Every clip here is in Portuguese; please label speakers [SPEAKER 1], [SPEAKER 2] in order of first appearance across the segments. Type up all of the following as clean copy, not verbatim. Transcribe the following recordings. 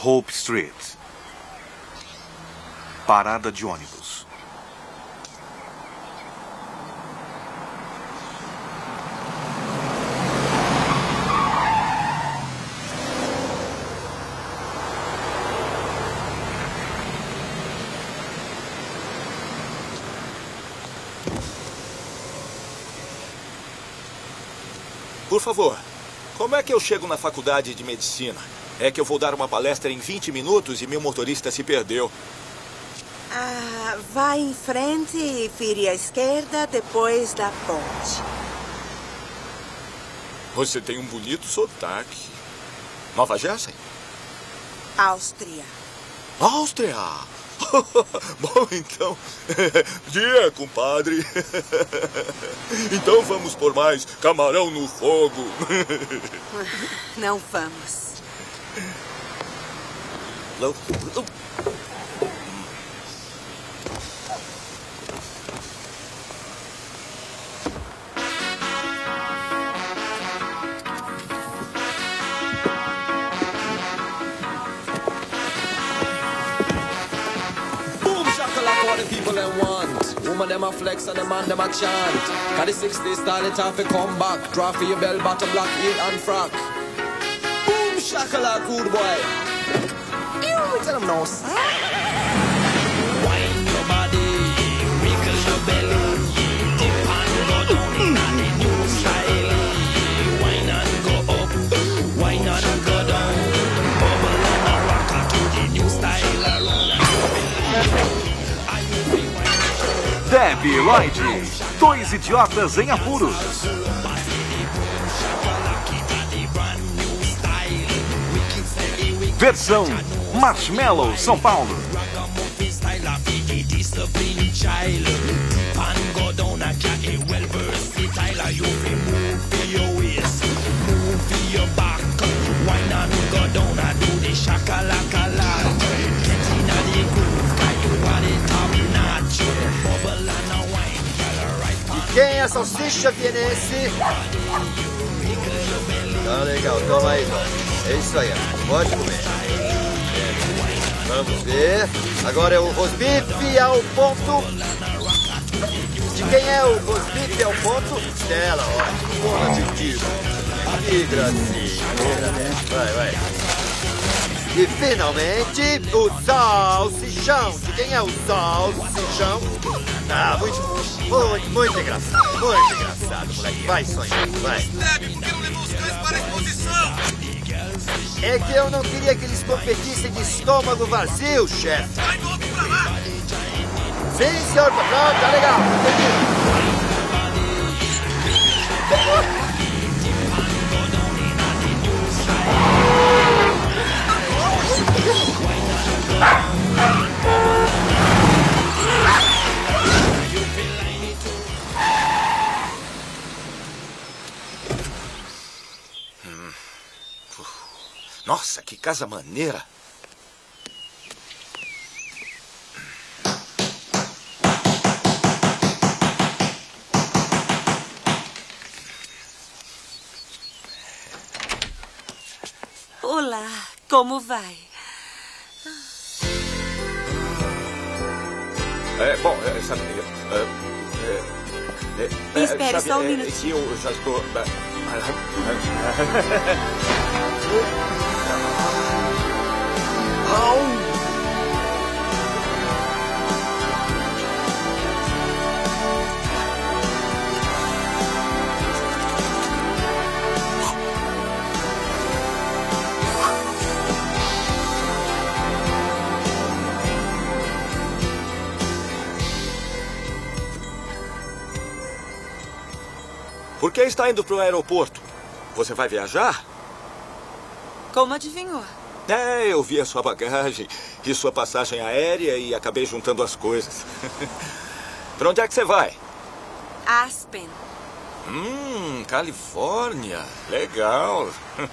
[SPEAKER 1] Hope Street. Parada de ônibus.
[SPEAKER 2] Por favor, como é que eu chego na faculdade de medicina? É que eu vou dar uma palestra em 20 minutos e meu motorista se perdeu.
[SPEAKER 3] Vai em frente e vire à esquerda depois da ponte.
[SPEAKER 2] Você tem um bonito sotaque. Nova Jersey?
[SPEAKER 3] Áustria.
[SPEAKER 2] Áustria? Bom, então... Dia, compadre. Então vamos por mais camarão no fogo.
[SPEAKER 3] Não vamos.
[SPEAKER 4] People them want. Woman them a flex and the man them a chant. Got the 60s style it off to come back. Draw for your bell bottom black heel and frock. Boom shakalaka good boy. Ew, tell them no. Wine your body, wiggle your belly. Dip and go down in the new style. Wine and go up, wine and go down. Bubble and a rocker to the new style.
[SPEAKER 1] Debbie e Lloyd, dois idiotas em apuros. Versão Marshmallow, São Paulo.
[SPEAKER 5] Quem é a salsicha vienense? Tá legal, toma aí, Tom. É isso aí, pode comer. Vamos ver. Agora é o rosbife ao ponto. De quem é o rosbife ao ponto? Stella, ó. Porra de tiro. Que gracinha. Vai. E finalmente, o salsichão. De quem é o salsichão? Muito engraçado. Muito engraçado, moleque. Vai, sonhar, vai.
[SPEAKER 6] Deb, por que não levou os cães para a exposição?
[SPEAKER 5] É que eu não queria que eles competissem de estômago vazio, chefe.
[SPEAKER 6] Vai logo pra lá.
[SPEAKER 5] Sim, senhor patrão, tá legal.
[SPEAKER 2] Nossa, que casa maneira.
[SPEAKER 3] Olá, como vai?
[SPEAKER 2] Bom, sabe...
[SPEAKER 3] Espere
[SPEAKER 2] sabe,
[SPEAKER 3] só um minutinho.
[SPEAKER 2] Eu já estou... Por que está indo para o aeroporto? Você vai viajar?
[SPEAKER 3] Como adivinhou?
[SPEAKER 2] Eu vi a sua bagagem e sua passagem aérea e acabei juntando as coisas. Para onde é que você vai?
[SPEAKER 3] Aspen.
[SPEAKER 2] Califórnia. Legal.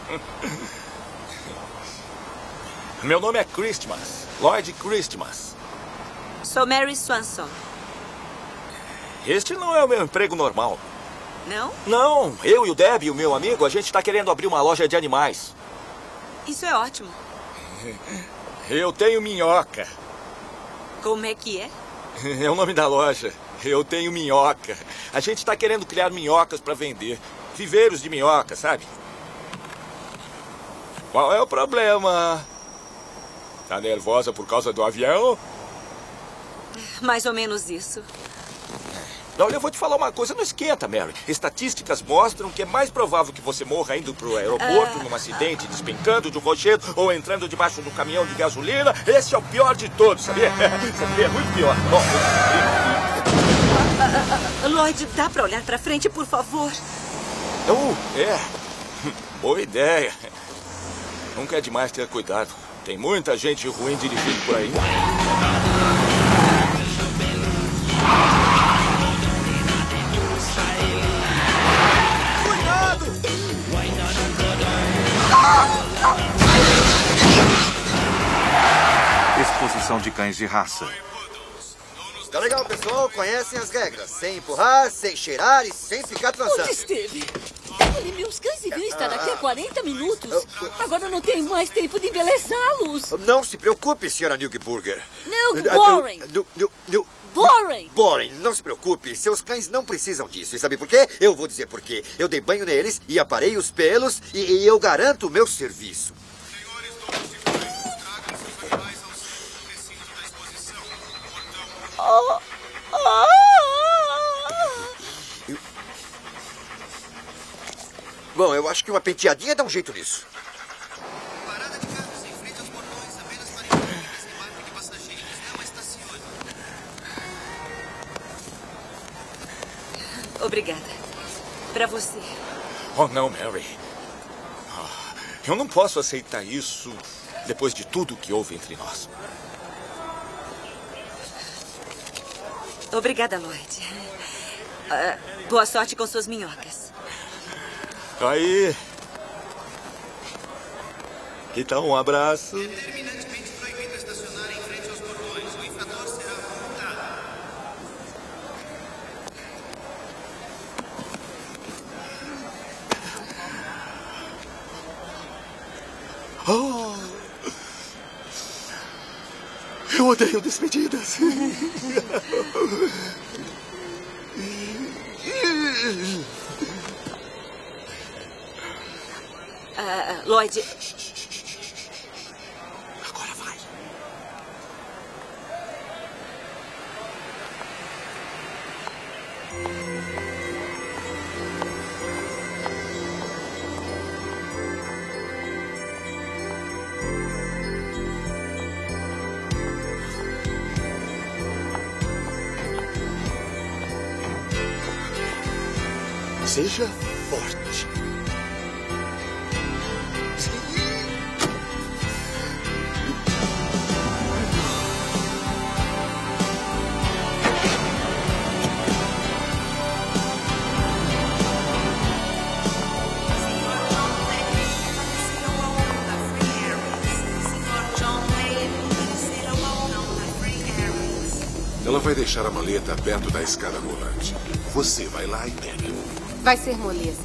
[SPEAKER 2] Meu nome é Christmas. Lloyd Christmas.
[SPEAKER 3] Sou Mary Swanson.
[SPEAKER 2] Este não é o meu emprego normal.
[SPEAKER 3] Não?
[SPEAKER 2] Não, eu e o Deb, o meu amigo, a gente está querendo abrir uma loja de animais.
[SPEAKER 3] Isso é ótimo.
[SPEAKER 2] Eu tenho minhoca.
[SPEAKER 3] Como é que é?
[SPEAKER 2] É o nome da loja. Eu tenho minhoca. A gente está querendo criar minhocas para vender. Viveiros de minhoca, sabe? Qual é o problema? Tá nervosa por causa do avião?
[SPEAKER 3] Mais ou menos isso.
[SPEAKER 2] Olha, eu vou te falar uma coisa, não esquenta, Mary. Estatísticas mostram que é mais provável que você morra indo pro aeroporto num acidente, despencando de um rochedo ou entrando debaixo de um caminhão de gasolina. Esse é o pior de todos, sabia? Sabia? É muito pior.
[SPEAKER 3] Lloyd, dá pra olhar pra frente, por favor?
[SPEAKER 2] Boa ideia. Nunca é demais ter cuidado. Tem muita gente ruim dirigindo por aí.
[SPEAKER 1] Exposição de cães de raça.
[SPEAKER 5] Tá legal, pessoal. Conhecem as regras. Sem empurrar, sem cheirar e sem ficar transando.
[SPEAKER 7] Onde esteve? Olha, meus cães deviam estar aqui há 40 minutos. Agora não tenho mais tempo de embelezá-los.
[SPEAKER 5] Não se preocupe, senhora Newburger.
[SPEAKER 7] Boring. Boring.
[SPEAKER 5] Boring, não se preocupe. Seus cães não precisam disso. E sabe por quê? Eu vou dizer por quê. Eu dei banho neles e aparei os pelos e eu garanto o meu serviço. Bom, eu acho que uma penteadinha dá um jeito nisso.
[SPEAKER 6] Parada de carros em frente aos portões, apenas para imigrantes, embarque de passageiros, não estacione.
[SPEAKER 3] Obrigada. Pra você.
[SPEAKER 2] Oh, não, Mary. Eu não posso aceitar isso depois de tudo que houve entre nós.
[SPEAKER 3] Obrigada, Lloyd. Boa sorte com suas minhocas.
[SPEAKER 2] Aí. Então, um abraço.
[SPEAKER 6] Terminantemente proibido estacionar em frente aos portões. O infrator será multado.
[SPEAKER 2] Oh, eu odeio despedidas.
[SPEAKER 3] Lloyd...
[SPEAKER 2] Agora vai. Seja forte.
[SPEAKER 8] Ela vai deixar a maleta perto da escada rolante. Você vai lá e pega.
[SPEAKER 9] Vai ser moleza.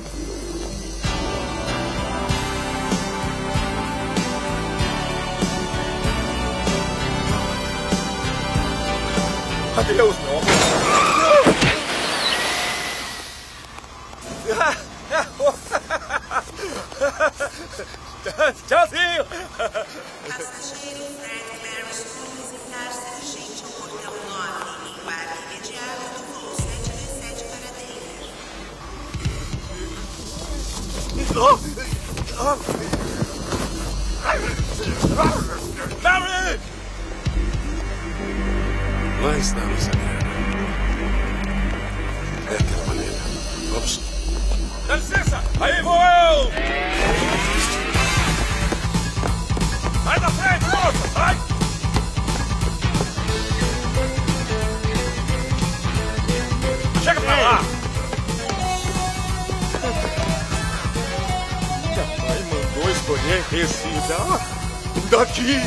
[SPEAKER 2] Adeus, meu amor. Tchauzinho.
[SPEAKER 3] Passageiro Fred Harris, visitar-se urgente ao portão 9, embarque imediato do voo 727 para Denver.
[SPEAKER 2] Mary!
[SPEAKER 8] Lá está a nossa guerra. É aquela maneira. Vamos.
[SPEAKER 2] Dá licença! Aí vou eu! Sai da frente, moça! Sai! Chega pra lá! Minha mãe mandou escolher esse daqui!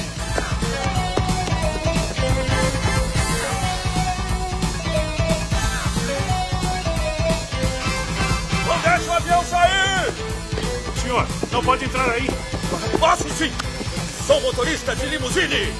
[SPEAKER 2] Não deixa o avião sair! Senhor, não pode entrar aí! Posso sim! Sou motorista de limusine.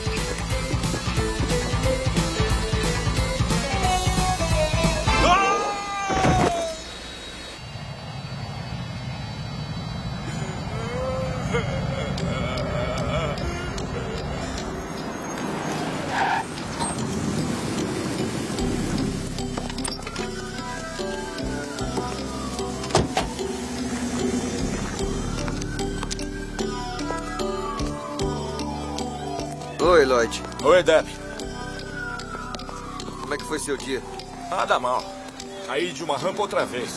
[SPEAKER 5] Oi, Lloyd.
[SPEAKER 2] Oi, Deb.
[SPEAKER 5] Como é que foi seu dia?
[SPEAKER 2] Nada mal. Caí de uma rampa outra vez.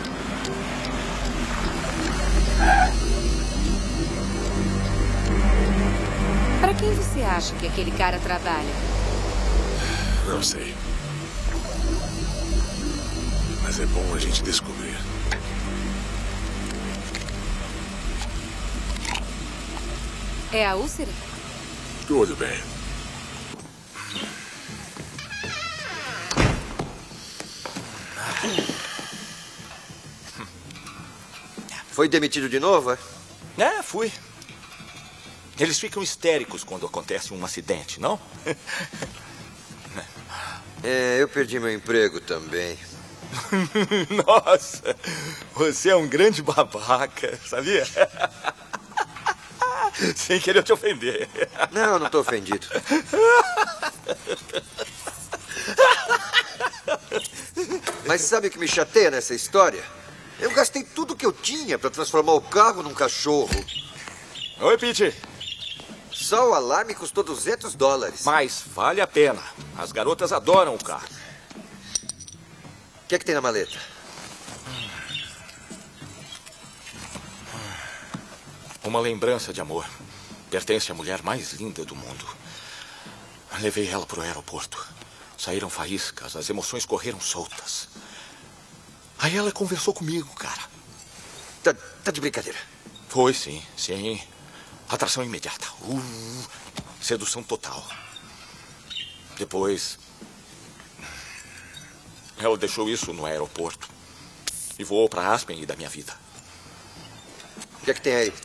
[SPEAKER 9] Para quem você acha que aquele cara trabalha?
[SPEAKER 8] Não sei. Mas é bom a gente descobrir.
[SPEAKER 9] É a úlcera?
[SPEAKER 8] Tudo bem.
[SPEAKER 5] Foi demitido de novo, é?
[SPEAKER 2] É, fui. Eles ficam histéricos quando acontece um acidente, não?
[SPEAKER 5] É, eu perdi meu emprego também.
[SPEAKER 2] Nossa, você é um grande babaca, sabia? Sem querer te ofender.
[SPEAKER 5] Não, não tô ofendido. Mas sabe o que me chateia nessa história? Eu gastei tudo que eu tinha para transformar o carro num cachorro.
[SPEAKER 2] Oi, Pete.
[SPEAKER 5] Só o alarme custou $200.
[SPEAKER 2] Mas vale a pena. As garotas adoram o carro.
[SPEAKER 5] O que é que tem na maleta?
[SPEAKER 2] Uma lembrança de amor. Pertence à mulher mais linda do mundo. Levei ela para o aeroporto. Saíram faíscas, as emoções correram soltas. Aí ela conversou comigo, cara.
[SPEAKER 5] Tá de brincadeira.
[SPEAKER 2] Foi, sim, sim. Atração imediata. Sedução total. Depois, ela deixou isso no aeroporto e voou para Aspen e da minha vida.
[SPEAKER 5] O que é que tem aí?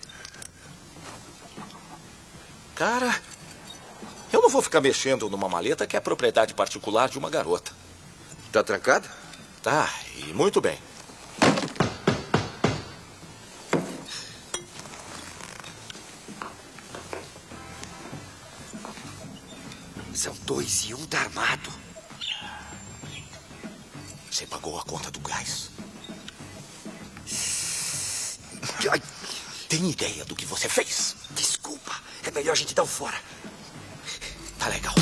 [SPEAKER 2] Cara, eu não vou ficar mexendo numa maleta que é propriedade particular de uma garota.
[SPEAKER 5] Tá trancada?
[SPEAKER 2] Tá, e muito bem.
[SPEAKER 5] São 2 e 1 tá armado.
[SPEAKER 2] Você pagou a conta do gás.
[SPEAKER 5] Ai,
[SPEAKER 2] Tem ideia do que você fez?
[SPEAKER 5] desculpa. É melhor a gente dar um fora.
[SPEAKER 2] Tá legal.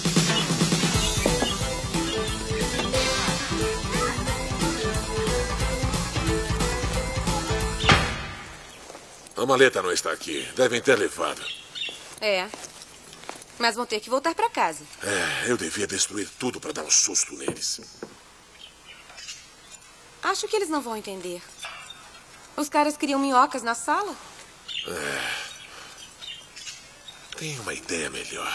[SPEAKER 8] A maleta não está aqui. Devem ter levado.
[SPEAKER 9] É. Mas vão ter que voltar para casa.
[SPEAKER 8] É, eu devia destruir tudo para dar um susto neles.
[SPEAKER 9] Acho que eles não vão entender. Os caras criam minhocas na sala?
[SPEAKER 8] Tenho uma ideia melhor.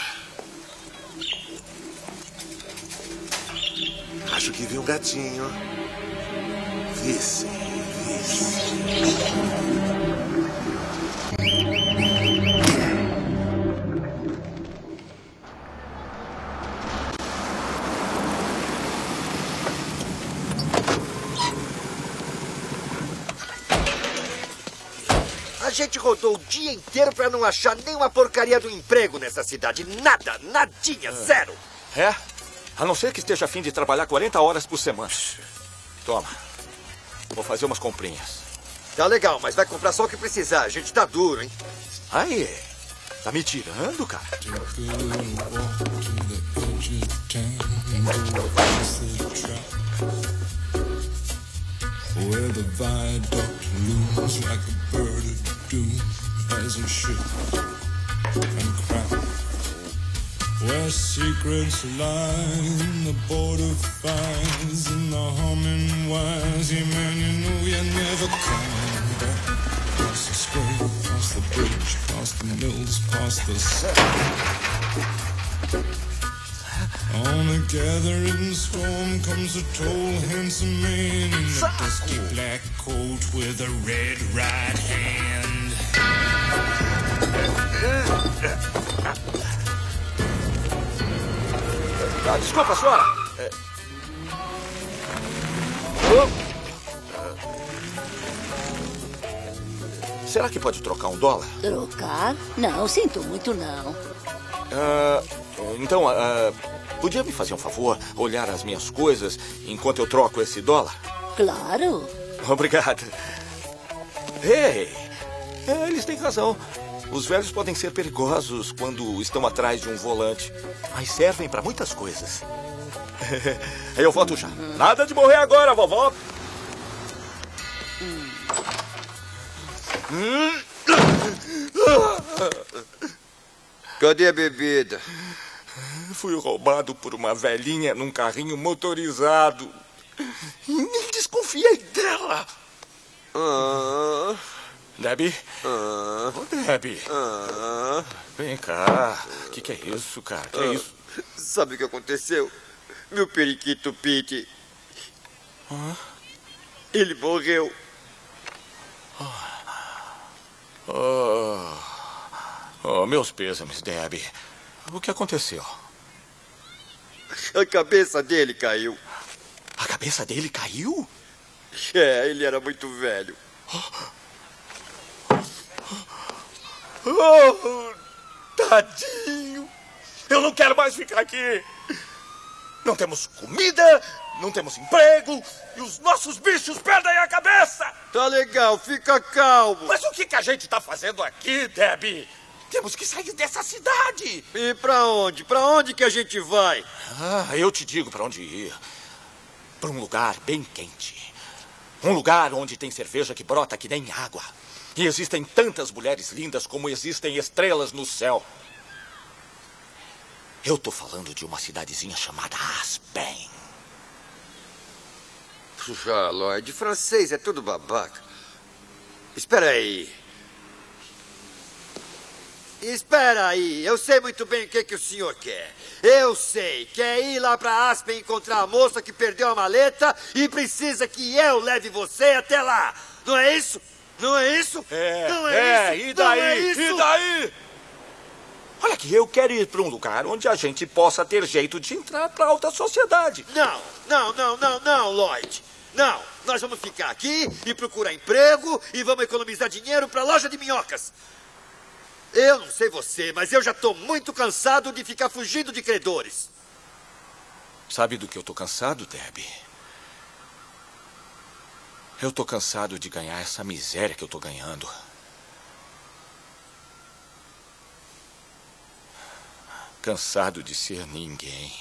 [SPEAKER 8] Acho que vi um gatinho. Vi sim, vi sim.
[SPEAKER 5] A gente rodou o dia inteiro pra não achar nenhuma porcaria do emprego nessa cidade. Nada, nadinha, zero.
[SPEAKER 2] É? A não ser que esteja a fim de trabalhar 40 horas por semana. Toma. Vou fazer umas comprinhas.
[SPEAKER 5] Tá legal, mas vai comprar só o que precisar. A gente tá duro, hein?
[SPEAKER 2] Aí. Tá me tirando, cara?
[SPEAKER 4] Where the viaduct looms like a bird of doom as a ship and crack. Where secrets lie in the border fires and the humming wires. Yeah, man, you know you're never coming back. Past the square, past the bridge, past the mills, past the sun. On a gathering storm comes a tall, handsome man in a dusty black coat with a red right hand.
[SPEAKER 2] Desculpa, senhora. Será que pode trocar $1?
[SPEAKER 7] Trocar? Não, sinto muito não.
[SPEAKER 2] Então, podia me fazer um favor? Olhar as minhas coisas enquanto eu troco esse $?
[SPEAKER 7] Claro.
[SPEAKER 2] Obrigado. Ei, eles têm razão. Os velhos podem ser perigosos quando estão atrás de um volante, mas servem para muitas coisas. Eu volto já. Nada de morrer agora, vovó.
[SPEAKER 5] Cadê a bebida?
[SPEAKER 2] Fui roubado por uma velhinha num carrinho motorizado. Nem desconfiei dela. Debbie? Debbie? Vem cá. O que é isso, cara? Que é isso?
[SPEAKER 5] Sabe o que aconteceu? Meu periquito Pete. Ele morreu.
[SPEAKER 2] Meus pêsames, Debbie. O que aconteceu?
[SPEAKER 5] A cabeça dele caiu.
[SPEAKER 2] A cabeça dele caiu?
[SPEAKER 5] Ele era muito velho.
[SPEAKER 2] Tadinho. Eu não quero mais ficar aqui. Não temos comida, não temos emprego e os nossos bichos perdem a cabeça.
[SPEAKER 5] Tá legal, fica calmo.
[SPEAKER 2] Mas o que a gente tá fazendo aqui, Debbie? Temos que sair dessa cidade.
[SPEAKER 5] E pra onde? Pra onde que a gente vai?
[SPEAKER 2] Eu te digo pra onde ir. Pra um lugar bem quente. Um lugar onde tem cerveja que brota que nem água. E existem tantas mulheres lindas como existem estrelas no céu. Eu tô falando de uma cidadezinha chamada Aspen.
[SPEAKER 5] Puxa, Lloyd, francês é tudo babaca. Espera aí. Espera aí, eu sei muito bem o que o senhor quer. Eu sei, quer ir lá pra Aspen encontrar a moça que perdeu a maleta e precisa que eu leve você até lá. Não é isso? Não é isso? Não é isso?
[SPEAKER 2] E daí?
[SPEAKER 5] Não é isso?
[SPEAKER 2] E daí? Olha aqui, eu quero ir pra um lugar onde a gente possa ter jeito de entrar pra alta sociedade.
[SPEAKER 5] Não, Lloyd. Não, nós vamos ficar aqui e procurar emprego e vamos economizar dinheiro pra loja de minhocas. Eu não sei você, mas eu já tô muito cansado de ficar fugindo de credores.
[SPEAKER 2] Sabe do que eu tô cansado, Debbie? Eu tô cansado de ganhar essa miséria que eu tô ganhando. Cansado de ser ninguém.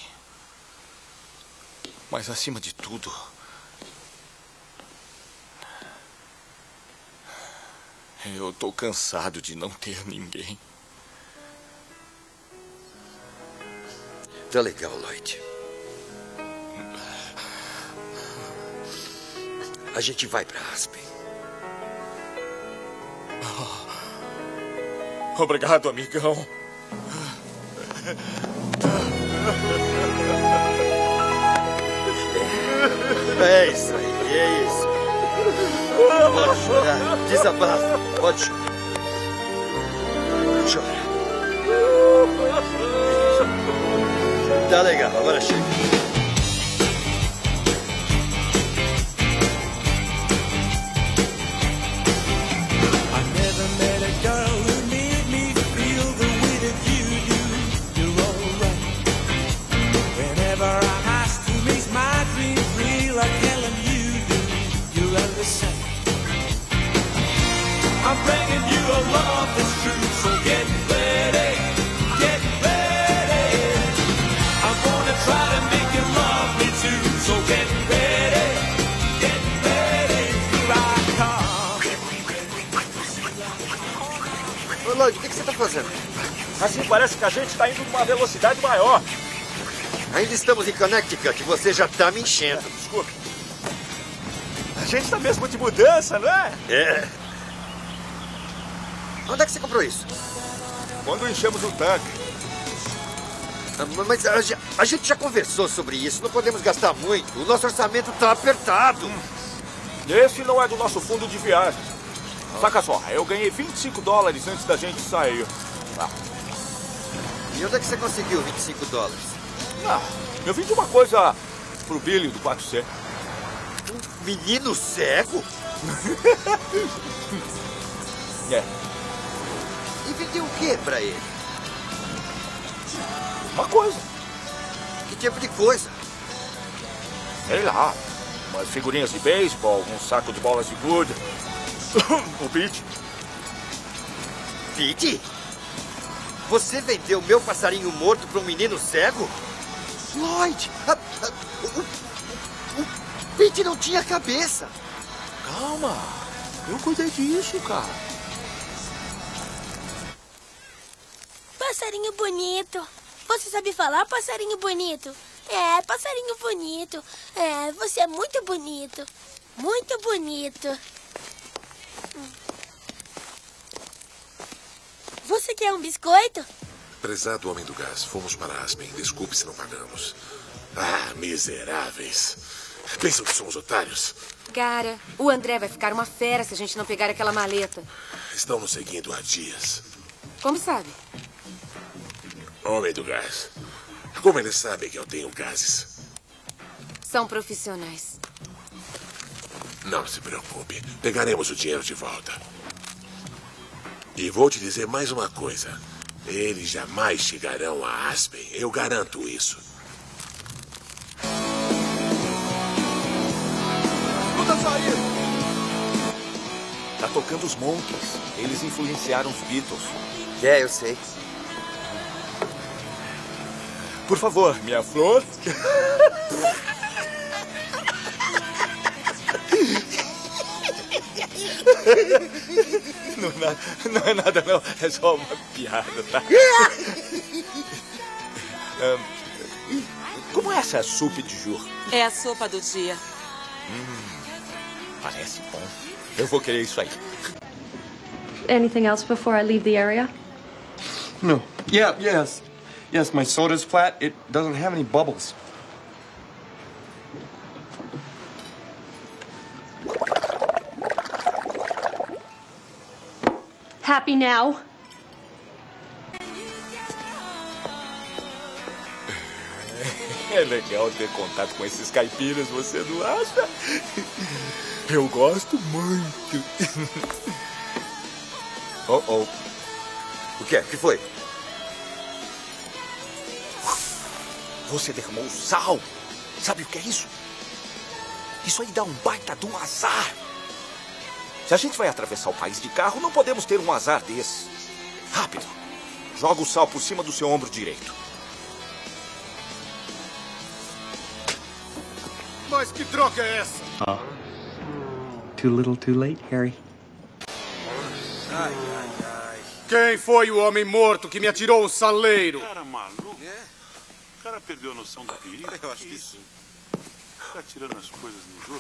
[SPEAKER 2] Mas acima de tudo, eu tô cansado de não ter ninguém.
[SPEAKER 5] Tá legal, Lloyd. A gente vai pra Aspen.
[SPEAKER 2] Obrigado, amigão.
[SPEAKER 5] É isso aí, é isso. Pode chorar, desabafa, pode chorar. Chora. Tá legal, agora chega.
[SPEAKER 4] I'm bringing you a love that's true, so get ready, get ready. I'm gonna try to make you love me too, so get ready, here I come.
[SPEAKER 5] Ô, Lloyd, o que você tá fazendo?
[SPEAKER 2] Assim parece que a gente tá indo numa velocidade maior.
[SPEAKER 5] Ainda estamos em Connecticut, você já tá me enchendo.
[SPEAKER 2] Desculpe. A gente tá mesmo de mudança, não é?
[SPEAKER 5] É. Onde é que você comprou isso?
[SPEAKER 2] Quando enchemos o tanque.
[SPEAKER 5] Mas a gente já conversou sobre isso. Não podemos gastar muito. O nosso orçamento tá apertado.
[SPEAKER 2] Esse não é do nosso fundo de viagem. Saca só, eu ganhei $25 antes da gente sair.
[SPEAKER 5] E onde é que você conseguiu $25?
[SPEAKER 2] Ah, eu vim de uma coisa pro Billy do 4C.
[SPEAKER 5] Um menino cego?
[SPEAKER 2] É.
[SPEAKER 5] E vendeu o que pra ele?
[SPEAKER 2] Uma coisa.
[SPEAKER 5] Que tipo de coisa?
[SPEAKER 2] Sei lá. Umas figurinhas de beisebol, um saco de bolas de gude. O Pete.
[SPEAKER 5] Pete? Você vendeu meu passarinho morto para um menino cego? Lloyd! O Pete não tinha cabeça!
[SPEAKER 2] Calma. Eu cuidei disso, cara.
[SPEAKER 10] Passarinho bonito. Você sabe falar, passarinho bonito? É, passarinho bonito. É, você é muito bonito. Muito bonito. Você quer um biscoito?
[SPEAKER 8] Prezado homem do gás, fomos para Aspen. Desculpe se não pagamos. Ah, miseráveis. Pensam que somos otários?
[SPEAKER 9] Cara, o André vai ficar uma fera se a gente não pegar aquela maleta.
[SPEAKER 8] Estão nos seguindo há dias.
[SPEAKER 9] Como sabe?
[SPEAKER 8] Homem do gás. Como eles sabem que eu tenho gases?
[SPEAKER 9] São profissionais.
[SPEAKER 8] Não se preocupe. Pegaremos o dinheiro de volta. E vou te dizer mais uma coisa. Eles jamais chegarão a Aspen. Eu garanto isso.
[SPEAKER 2] Escuta só isso. Tá tocando os Monkees. Eles influenciaram os Beatles.
[SPEAKER 5] É, eu sei.
[SPEAKER 2] Por favor, minha flor. Não é nada, não. É só uma piada, tá? Como é essa soupe de jour?
[SPEAKER 11] É a sopa do dia.
[SPEAKER 2] Parece bom. Eu vou querer isso aí.
[SPEAKER 12] Anything else before I leave the area?
[SPEAKER 13] No. Yes. Yes, my soda's flat. It doesn't have any bubbles.
[SPEAKER 12] Happy now?
[SPEAKER 2] É legal ter contato com esses caipiras, você não acha? Eu gosto muito.
[SPEAKER 5] Oh. O que é? O que foi?
[SPEAKER 2] Você derramou sal. Sabe o que é isso? Isso aí dá um baita de um azar. Se a gente vai atravessar o país de carro, não podemos ter um azar desse. Rápido. Joga o sal por cima do seu ombro direito.
[SPEAKER 14] Mas que droga é essa?
[SPEAKER 13] Too little, too late, Harry.
[SPEAKER 14] Ai. Quem foi o homem morto que me atirou o saleiro?
[SPEAKER 15] Cara maluco. O cara perdeu a noção do perigo. Eu acho que isso. Tá tirando as coisas nos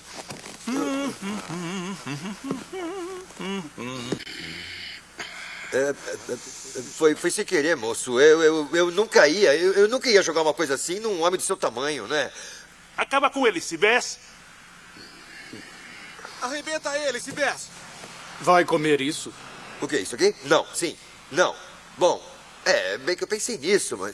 [SPEAKER 5] outros. Foi sem querer, moço. Eu nunca ia. Eu nunca ia jogar uma coisa assim num homem do seu tamanho, né?
[SPEAKER 15] Acaba com ele, Sibés.
[SPEAKER 14] Arrebenta ele, Sibés. Vai comer isso?
[SPEAKER 5] O que? Isso aqui? Não, sim. Não. Bom, bem que eu pensei nisso, mas...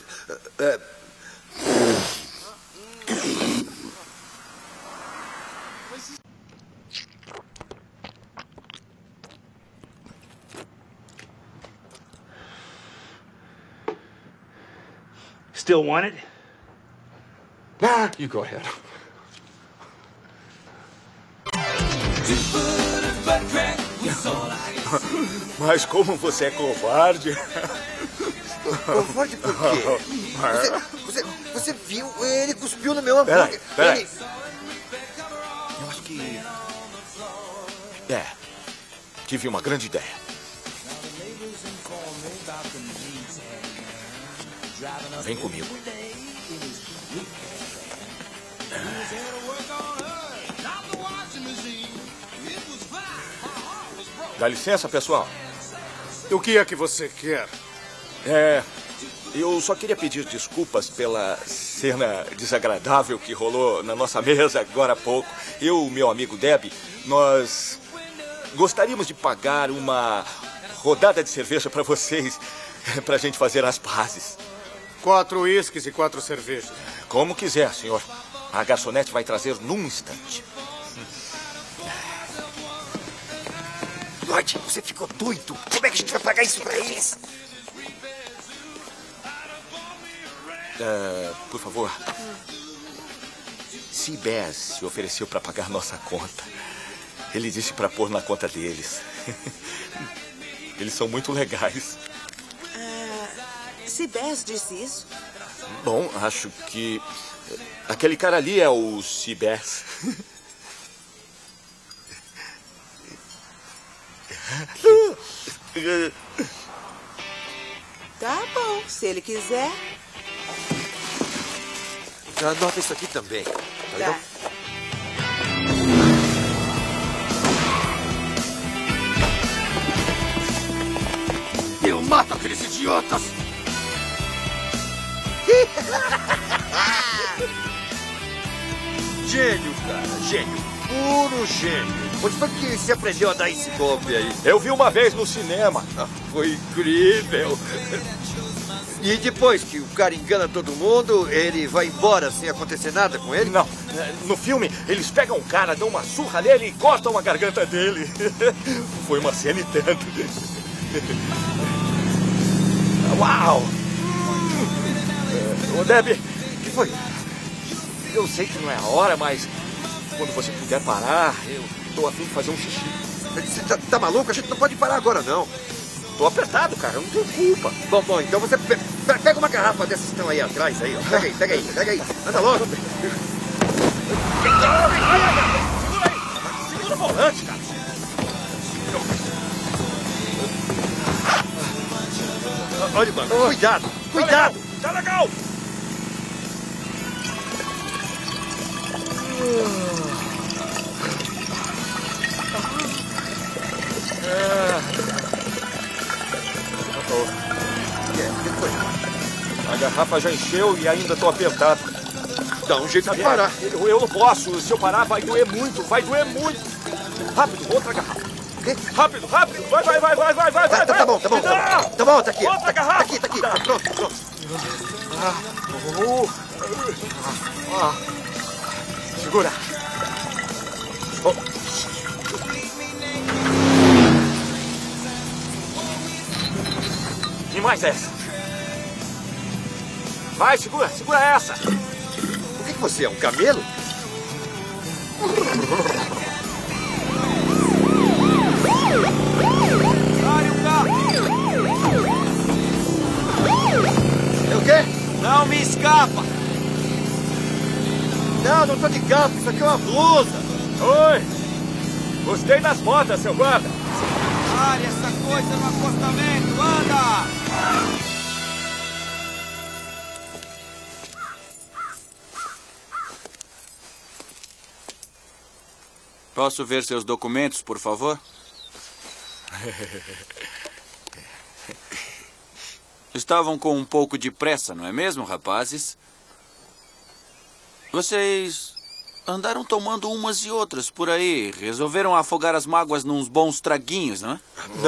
[SPEAKER 16] Still want it?
[SPEAKER 13] Nah, you go ahead.
[SPEAKER 2] Mas como você é covarde.
[SPEAKER 5] Covarde por quê? Você viu? Ele cuspiu no meu hambúrguer.
[SPEAKER 2] Peraí. Eu acho que... tive uma grande ideia. Vem comigo. Dá licença, pessoal.
[SPEAKER 14] O que é que você quer?
[SPEAKER 2] Eu só queria pedir desculpas pela cena desagradável que rolou na nossa mesa agora há pouco. Eu e meu amigo Deb, nós gostaríamos de pagar uma rodada de cerveja para vocês, pra gente fazer as pazes.
[SPEAKER 14] 4 uísques e 4 cervejas.
[SPEAKER 2] Como quiser, senhor. A garçonete vai trazer num instante.
[SPEAKER 5] Lloyd, você ficou doido. Como é que a gente vai pagar isso pra eles?
[SPEAKER 2] Por favor. Seabass se ofereceu para pagar nossa conta. Ele disse para pôr na conta deles. Eles são muito legais.
[SPEAKER 3] Seabass disse isso?
[SPEAKER 2] Bom, acho que aquele cara ali é o Seabass.
[SPEAKER 3] Tá bom, se ele quiser.
[SPEAKER 5] Anota isso aqui também. Tá legal?
[SPEAKER 14] Eu mato aqueles idiotas!
[SPEAKER 5] Gênio, cara, gênio. Puro gênio. Onde foi que você aprendeu a dar esse golpe aí?
[SPEAKER 2] Eu vi uma vez no cinema.
[SPEAKER 5] Foi incrível. E depois que o cara engana todo mundo, ele vai embora sem acontecer nada com ele?
[SPEAKER 2] Não. No filme, eles pegam o cara, dão uma surra nele e cortam a garganta dele. Foi uma cena e tanto. Uau! Ô, Debbie, o que foi? Eu sei que não é a hora, mas quando você puder parar, eu tô a fim de fazer um xixi.
[SPEAKER 5] Você tá maluco? A gente não pode parar agora, não.
[SPEAKER 2] Tô apertado, cara. Eu não tenho culpa.
[SPEAKER 5] Bom, então você pega uma garrafa dessas que estão aí atrás, aí, ó. Pega aí. Anda logo.
[SPEAKER 2] Segura o volante, cara.
[SPEAKER 5] Olha, mano, cuidado.
[SPEAKER 2] Tá legal. A garrafa já encheu e ainda tô apertado.
[SPEAKER 5] Dá um jeito de parar.
[SPEAKER 2] Eu não posso. Se eu parar, vai doer muito. Rápido, outra garrafa. Rápido. Vai.
[SPEAKER 5] Tá bom. Tá bom, tá aqui.
[SPEAKER 2] Outra garrafa.
[SPEAKER 5] Tá aqui. Pronto.
[SPEAKER 2] Segura. E mais essa. Vai, segura essa.
[SPEAKER 5] O que você é, um camelo?
[SPEAKER 2] Pare o carro.
[SPEAKER 5] É o quê?
[SPEAKER 2] Não me escapa.
[SPEAKER 5] Não tô de campo. Isso aqui é uma blusa.
[SPEAKER 2] Oi. Gostei das modas, seu guarda.
[SPEAKER 11] Pare essa coisa no acostamento. Anda!
[SPEAKER 17] Posso ver seus documentos, por favor? Estavam com um pouco de pressa, não é mesmo, rapazes? Vocês andaram tomando umas e outras por aí. Resolveram afogar as mágoas nos bons traguinhos, não é?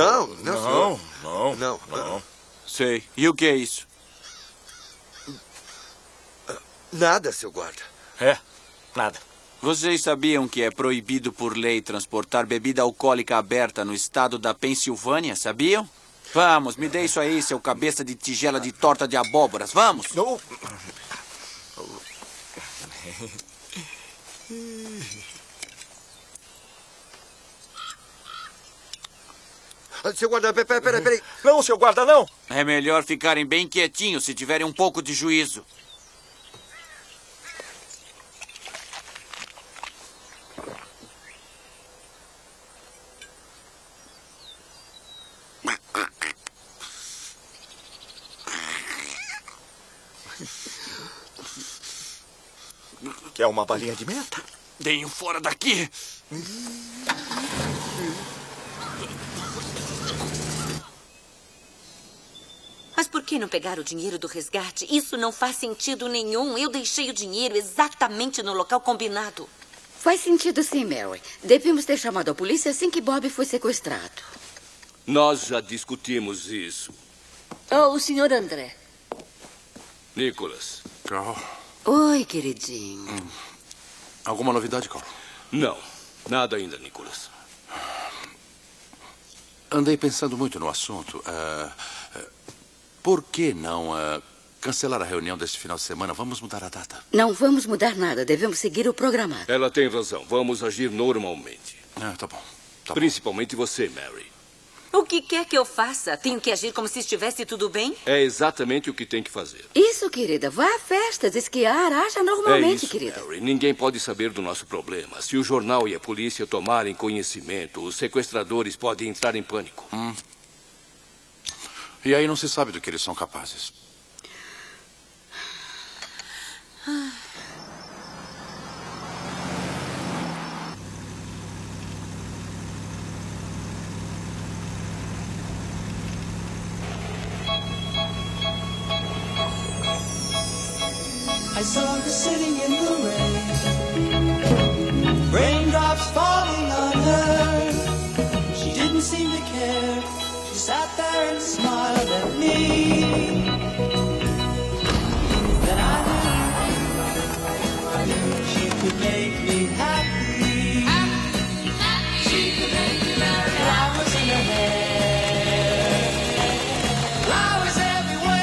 [SPEAKER 5] Não.
[SPEAKER 17] Sei. E o que é isso?
[SPEAKER 5] Nada, seu guarda.
[SPEAKER 2] Nada.
[SPEAKER 17] Vocês sabiam que é proibido por lei transportar bebida alcoólica aberta no estado da Pensilvânia? Sabiam? Vamos, me dê isso aí, seu cabeça de tigela de torta de abóboras. Vamos!
[SPEAKER 2] Não.
[SPEAKER 5] Seu guarda, peraí.
[SPEAKER 2] Não, seu guarda, não.
[SPEAKER 17] É melhor ficarem bem quietinhos se tiverem um pouco de juízo.
[SPEAKER 2] Quer uma balinha de menta?
[SPEAKER 17] Deem fora daqui!
[SPEAKER 18] Mas por que não pegar o dinheiro do resgate? Isso não faz sentido nenhum. Eu deixei o dinheiro exatamente no local combinado.
[SPEAKER 19] Faz sentido sim, Mary. Devemos ter chamado a polícia assim que Bob foi sequestrado.
[SPEAKER 20] Nós já discutimos isso.
[SPEAKER 7] Oh, o senhor André.
[SPEAKER 20] Nicholas.
[SPEAKER 21] Carl.
[SPEAKER 19] Oi, queridinho.
[SPEAKER 21] Alguma novidade, Carl?
[SPEAKER 20] Não, nada ainda, Nicholas.
[SPEAKER 21] Andei pensando muito no assunto. Por que não cancelar a reunião deste final de semana? Vamos mudar a data.
[SPEAKER 19] Não vamos mudar nada. Devemos seguir o programado.
[SPEAKER 20] Ela tem razão. Vamos agir normalmente.
[SPEAKER 21] Tá bom.
[SPEAKER 20] Principalmente você, Mary.
[SPEAKER 18] O que quer que eu faça? Tenho que agir como se estivesse tudo bem?
[SPEAKER 20] É exatamente o que tem que fazer.
[SPEAKER 19] Isso, querida. Vá a festas, esquiar, haja normalmente, querida.
[SPEAKER 20] Mary. Ninguém pode saber do nosso problema. Se o jornal e a polícia tomarem conhecimento, os sequestradores podem entrar em pânico.
[SPEAKER 21] E aí não se sabe do que eles são capazes.
[SPEAKER 4] I saw her sitting in the rain, raindrops falling on her. She didn't seem to care. She sat there and smiled at me. Then I knew she could make me happy. She could make me happy. Flowers in her hair, flowers everywhere.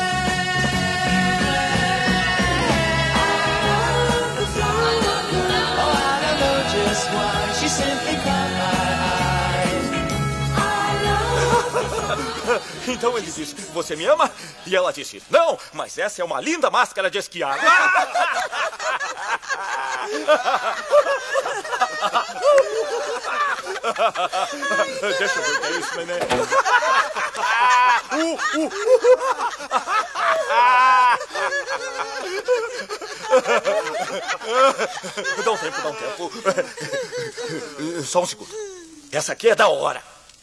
[SPEAKER 4] Why she simply caught my eye.
[SPEAKER 2] Então ele disse, você me ama? E ela disse, não, mas essa é uma linda máscara de esquiar. Deixa eu ver o que é isso, neném. Dá um tempo. Só um segundo. Essa aqui é da hora.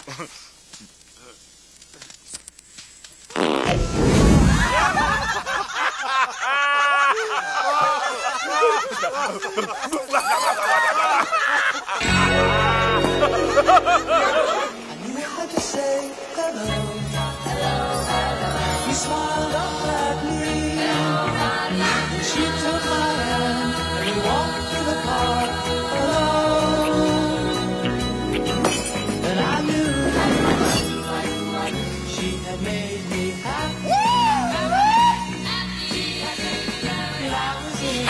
[SPEAKER 4] You smiled up at me. She took my hand and we walked through the park alone. And I knew she had made me happy. And I was in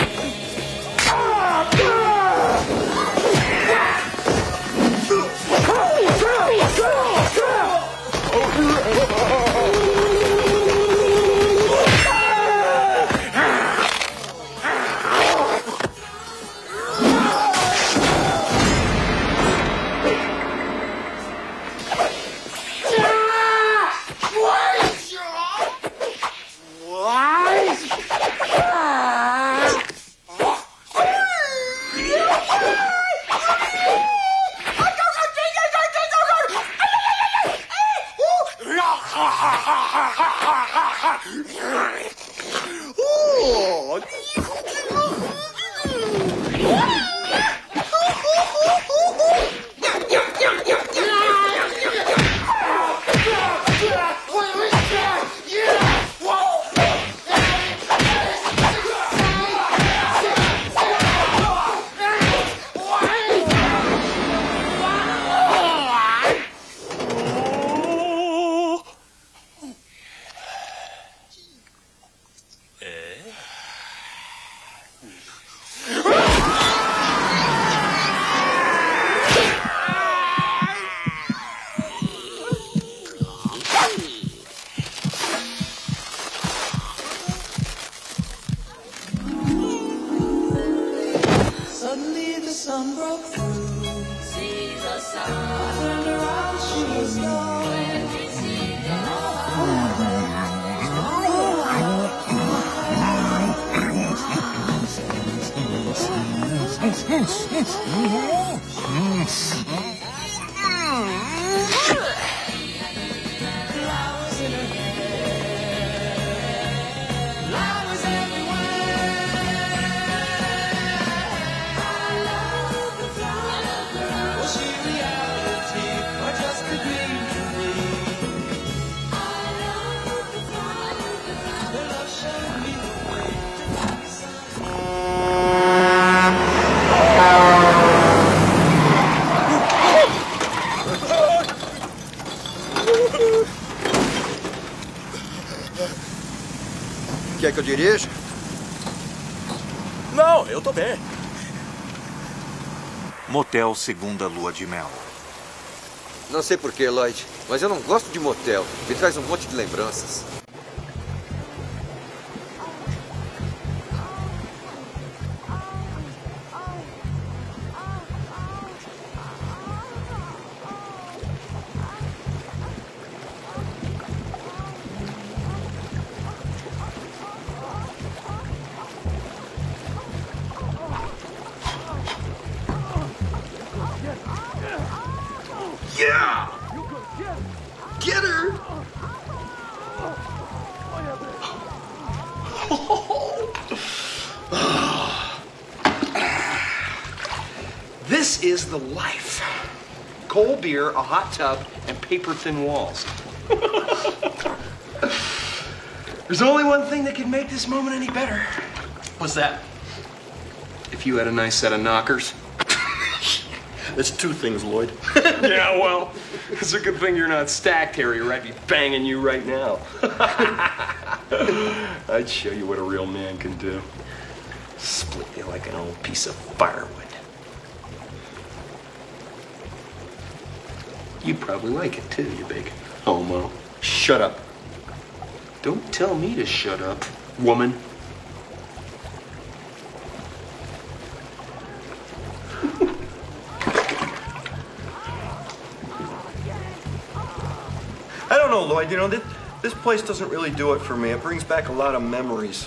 [SPEAKER 4] Suddenly the sun broke through. See the sun. I turned around, she was gone.
[SPEAKER 5] Quer que eu dirija?
[SPEAKER 2] Não, eu tô bem.
[SPEAKER 1] Motel Segunda Lua de Mel.
[SPEAKER 5] Não sei porquê, Lloyd, mas eu não gosto de motel. Me traz um monte de lembranças.
[SPEAKER 13] Yeah! Get her! This is the life. Cold beer, a hot tub, and paper-thin walls. There's only one thing that could make this moment any better. What's that? If you had a nice set of knockers. That's two things, Lloyd. Yeah, well, it's a good thing you're not stacked, Harry, or I'd be banging you right now. I'd show you what a real man can do. Split you like an old piece of firewood. You'd probably like it, too, you big homo. Shut up. Don't tell me to shut up, woman. I don't know, Lloyd. You know, this place doesn't really do it for me. It brings back a lot of memories.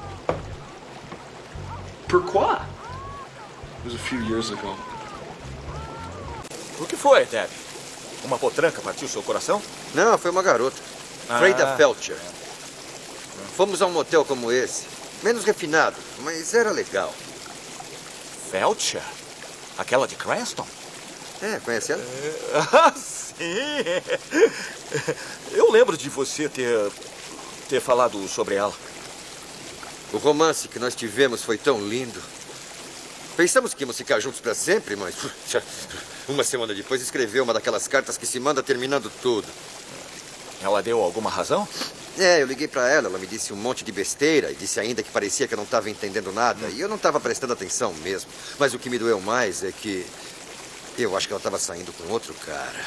[SPEAKER 13] Pourquoi? It was a few years ago.
[SPEAKER 2] O que foi, Deb? Uma potranca partiu seu coração?
[SPEAKER 5] Não, foi uma garota. Freda Felcher. Fomos a um motel como esse. Menos refinado, mas era legal.
[SPEAKER 2] Felcher? Aquela de Cranston?
[SPEAKER 5] É, conhece ela?
[SPEAKER 2] Ah, sim! Eu lembro de você ter falado sobre ela.
[SPEAKER 5] O romance que nós tivemos foi tão lindo. Pensamos que íamos ficar juntos para sempre, mas uma semana depois escreveu uma daquelas cartas que se manda terminando tudo.
[SPEAKER 2] Ela deu alguma razão?
[SPEAKER 5] É, eu liguei para ela, ela me disse um monte de besteira e disse ainda que parecia que eu não estava entendendo nada. E eu não estava prestando atenção mesmo. Mas o que me doeu mais é que eu acho que ela estava saindo com outro cara.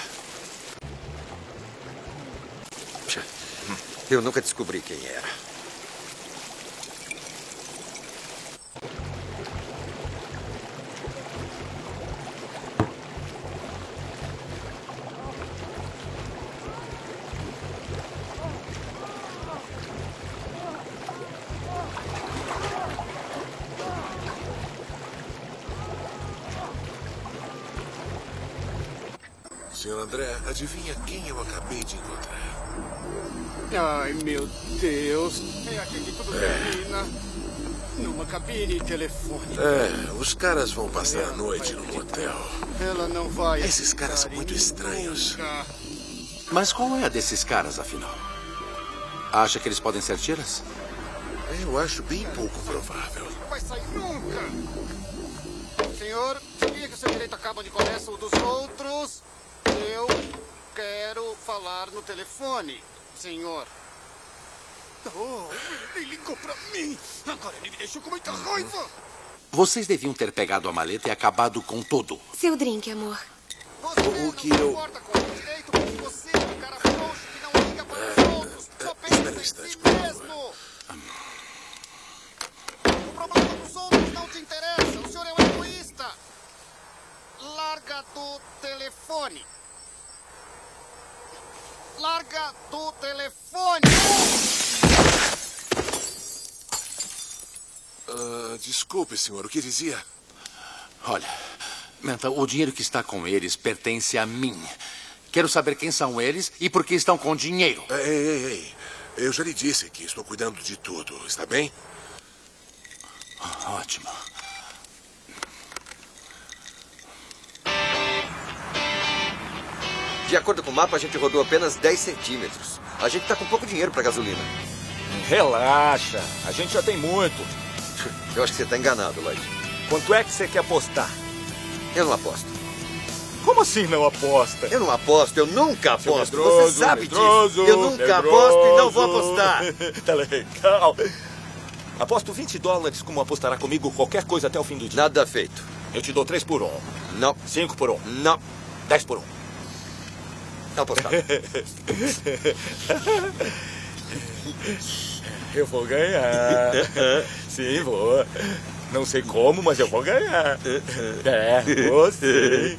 [SPEAKER 5] Eu nunca descobri quem era.
[SPEAKER 8] Senhor André, adivinha quem eu acabei de encontrar?
[SPEAKER 14] Ai, meu Deus. É aqui que tudo termina. Numa cabine telefônica.
[SPEAKER 8] É, os caras vão passar a noite no motel.
[SPEAKER 14] Ela não vai.
[SPEAKER 8] Esses caras são muito estranhos.
[SPEAKER 21] Mas qual é a desses caras, afinal? Acha que eles podem ser tiras?
[SPEAKER 8] Eu acho bem pouco provável.
[SPEAKER 14] Não vai sair nunca. Senhor, sabia que o seu direito acaba onde começa o dos outros? Eu quero falar no telefone, senhor. Oh, ele ligou pra mim. Agora ele me deixou com muita raiva.
[SPEAKER 21] Vocês deviam ter pegado a maleta e acabado com tudo.
[SPEAKER 9] Seu drink, amor.
[SPEAKER 8] O que eu... Espera um instante, por favor.
[SPEAKER 14] O problema dos outros não te interessa. O senhor é um egoísta. Larga do telefone. Larga do telefone.
[SPEAKER 8] Desculpe, senhor, o que dizia?
[SPEAKER 21] Olha, Menta, o dinheiro que está com eles pertence a mim. Quero saber quem são eles e por que estão com dinheiro.
[SPEAKER 8] Ei. Eu já lhe disse que estou cuidando de tudo, está bem?
[SPEAKER 21] Ótimo.
[SPEAKER 5] De acordo com o mapa, a gente rodou apenas 10 centímetros. A gente tá com pouco dinheiro para gasolina.
[SPEAKER 2] Relaxa, a gente já tem muito.
[SPEAKER 5] Eu acho que você tá enganado, Lloyd.
[SPEAKER 2] Quanto é que você quer apostar?
[SPEAKER 5] Eu não aposto.
[SPEAKER 2] Como assim não aposta?
[SPEAKER 5] Eu não aposto, eu nunca aposto.
[SPEAKER 2] Medroso,
[SPEAKER 5] Você sabe
[SPEAKER 2] medroso,
[SPEAKER 5] disso. Eu nunca aposto e não vou apostar.
[SPEAKER 2] Tá legal. Aposto $20 como apostará comigo qualquer coisa até o fim do dia.
[SPEAKER 5] Nada feito.
[SPEAKER 2] Eu te dou 3 por 1.
[SPEAKER 5] Não.
[SPEAKER 2] 5 por 1.
[SPEAKER 5] Não.
[SPEAKER 2] 10 por 1.
[SPEAKER 5] Apostar.
[SPEAKER 2] Eu vou ganhar. Sim, vou. Não sei como, mas eu vou ganhar. Vou sim.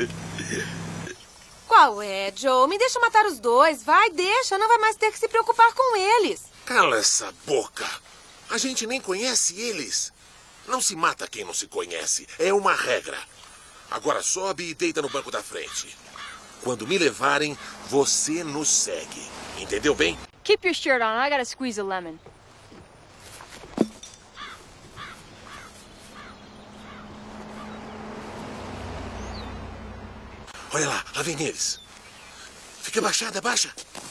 [SPEAKER 9] Qual é, Joe? Me deixa matar os dois. Vai, deixa. Não vai mais ter que se preocupar com eles.
[SPEAKER 8] Cala essa boca. A gente nem conhece eles. Não se mata quem não se conhece. É uma regra. Agora sobe e deita no banco da frente. Quando me levarem, você nos segue. Entendeu bem?
[SPEAKER 6] Keep your shirt on. I gotta squeeze a lemon.
[SPEAKER 8] Olha lá vem eles. Fica abaixada, abaixa.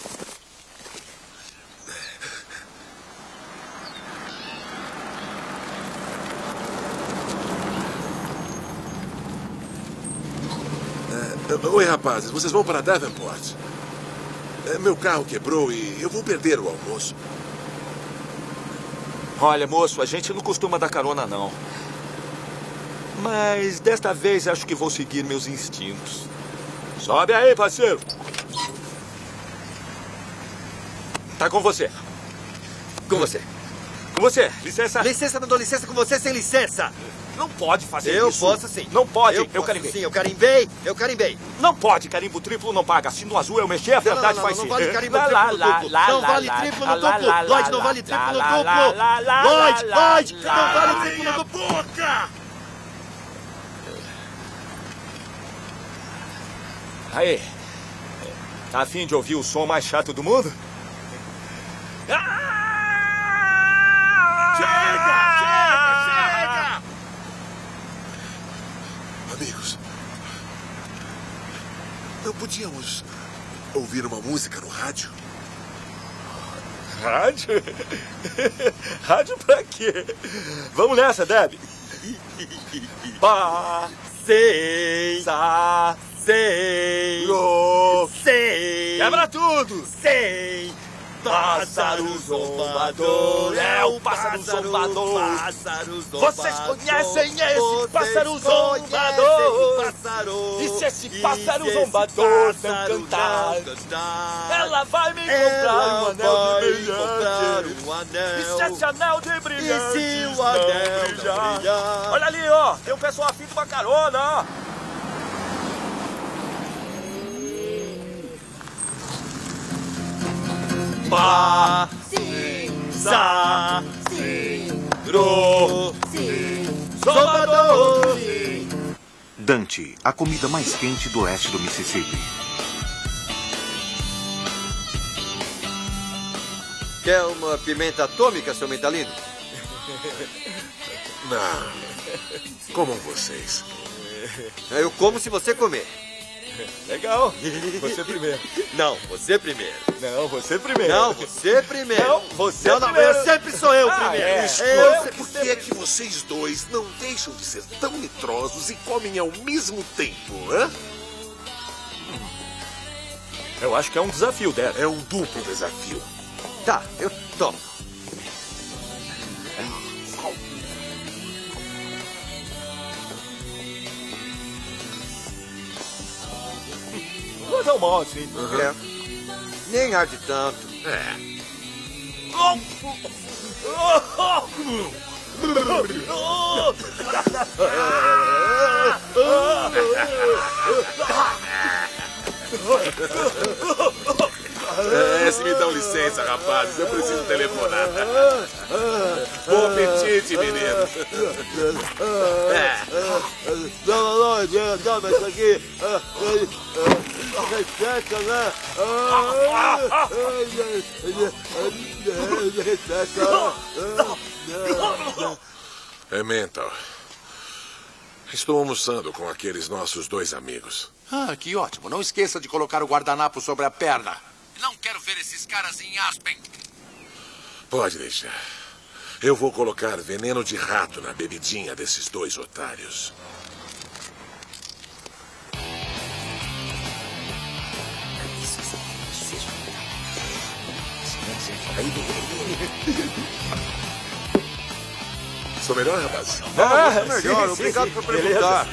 [SPEAKER 8] Oi, rapazes. Vocês vão para Davenport? Meu carro quebrou e eu vou perder o almoço.
[SPEAKER 2] Olha, moço, a gente não costuma dar carona, não. Mas desta vez acho que vou seguir meus instintos. Sobe aí, parceiro. Tá com você.
[SPEAKER 5] Com você.
[SPEAKER 2] Com você. Licença.
[SPEAKER 5] Licença, não dou licença com você sem licença.
[SPEAKER 2] Não pode fazer
[SPEAKER 5] eu
[SPEAKER 2] isso.
[SPEAKER 5] Eu posso sim.
[SPEAKER 2] Não pode.
[SPEAKER 5] Eu
[SPEAKER 2] carimbei.
[SPEAKER 5] Sim, eu carimbei.
[SPEAKER 2] Não pode. Carimbo triplo não paga. Se no azul eu mexer, a verdade vai ser.
[SPEAKER 5] Não vale carimbo triplo no duplo. Não vale triplo no duplo. Lloyd, não vale triplo no duplo. Lloyd, não vale triplo no duplo.
[SPEAKER 8] Boca!
[SPEAKER 2] Aí. Tá afim de ouvir o som mais chato do mundo?
[SPEAKER 8] Chega! Amigos, não podíamos ouvir uma música no rádio?
[SPEAKER 2] Rádio? Rádio pra quê? Vamos nessa, Deb.
[SPEAKER 5] Sei.
[SPEAKER 2] Quebra tudo.
[SPEAKER 5] Sei.
[SPEAKER 2] Pássaro zombador, é o pássaro zombador. Vocês conhecem esse pássaro zombador? E se esse pássaro zombador não cantar, ela vai me comprar um anel de brilhante. E se esse anel de brilhante não brilhar? Olha ali, ó, tem um pessoal afim de uma carona, ó. Salvador.
[SPEAKER 1] Dante, a comida mais quente do oeste do Mississippi.
[SPEAKER 5] Quer uma pimenta atômica, seu mentalino?
[SPEAKER 8] Não. Comam vocês.
[SPEAKER 5] Eu como se você comer.
[SPEAKER 2] Legal. Você primeiro.
[SPEAKER 5] Não, você primeiro.
[SPEAKER 2] Não, você primeiro.
[SPEAKER 5] Não, você primeiro.
[SPEAKER 2] Não, você
[SPEAKER 5] não,
[SPEAKER 2] primeiro.
[SPEAKER 5] Eu sempre sou eu primeiro.
[SPEAKER 8] Por que é que vocês dois não deixam de ser tão nitrosos e comem ao mesmo tempo, hã?
[SPEAKER 2] Eu acho que é um desafio, Dad.
[SPEAKER 8] É um duplo desafio.
[SPEAKER 5] Tá, eu tomo.
[SPEAKER 2] Não é tão mal assim.
[SPEAKER 5] É. Nem arde tanto.
[SPEAKER 8] Se me dão licença, rapazes, eu preciso telefonar. Bom apetite, menino.
[SPEAKER 5] Não, toma isso aqui. Receita, né?
[SPEAKER 8] Mental. Estou almoçando com aqueles nossos dois amigos.
[SPEAKER 21] Ah, que ótimo. Não esqueça de colocar o guardanapo sobre a perna. Não quero ver esses caras em Aspen.
[SPEAKER 8] Pode deixar. Eu vou colocar veneno de rato na bebidinha desses dois otários. Sou melhor, rapaz?
[SPEAKER 5] Melhor, obrigado por perguntar.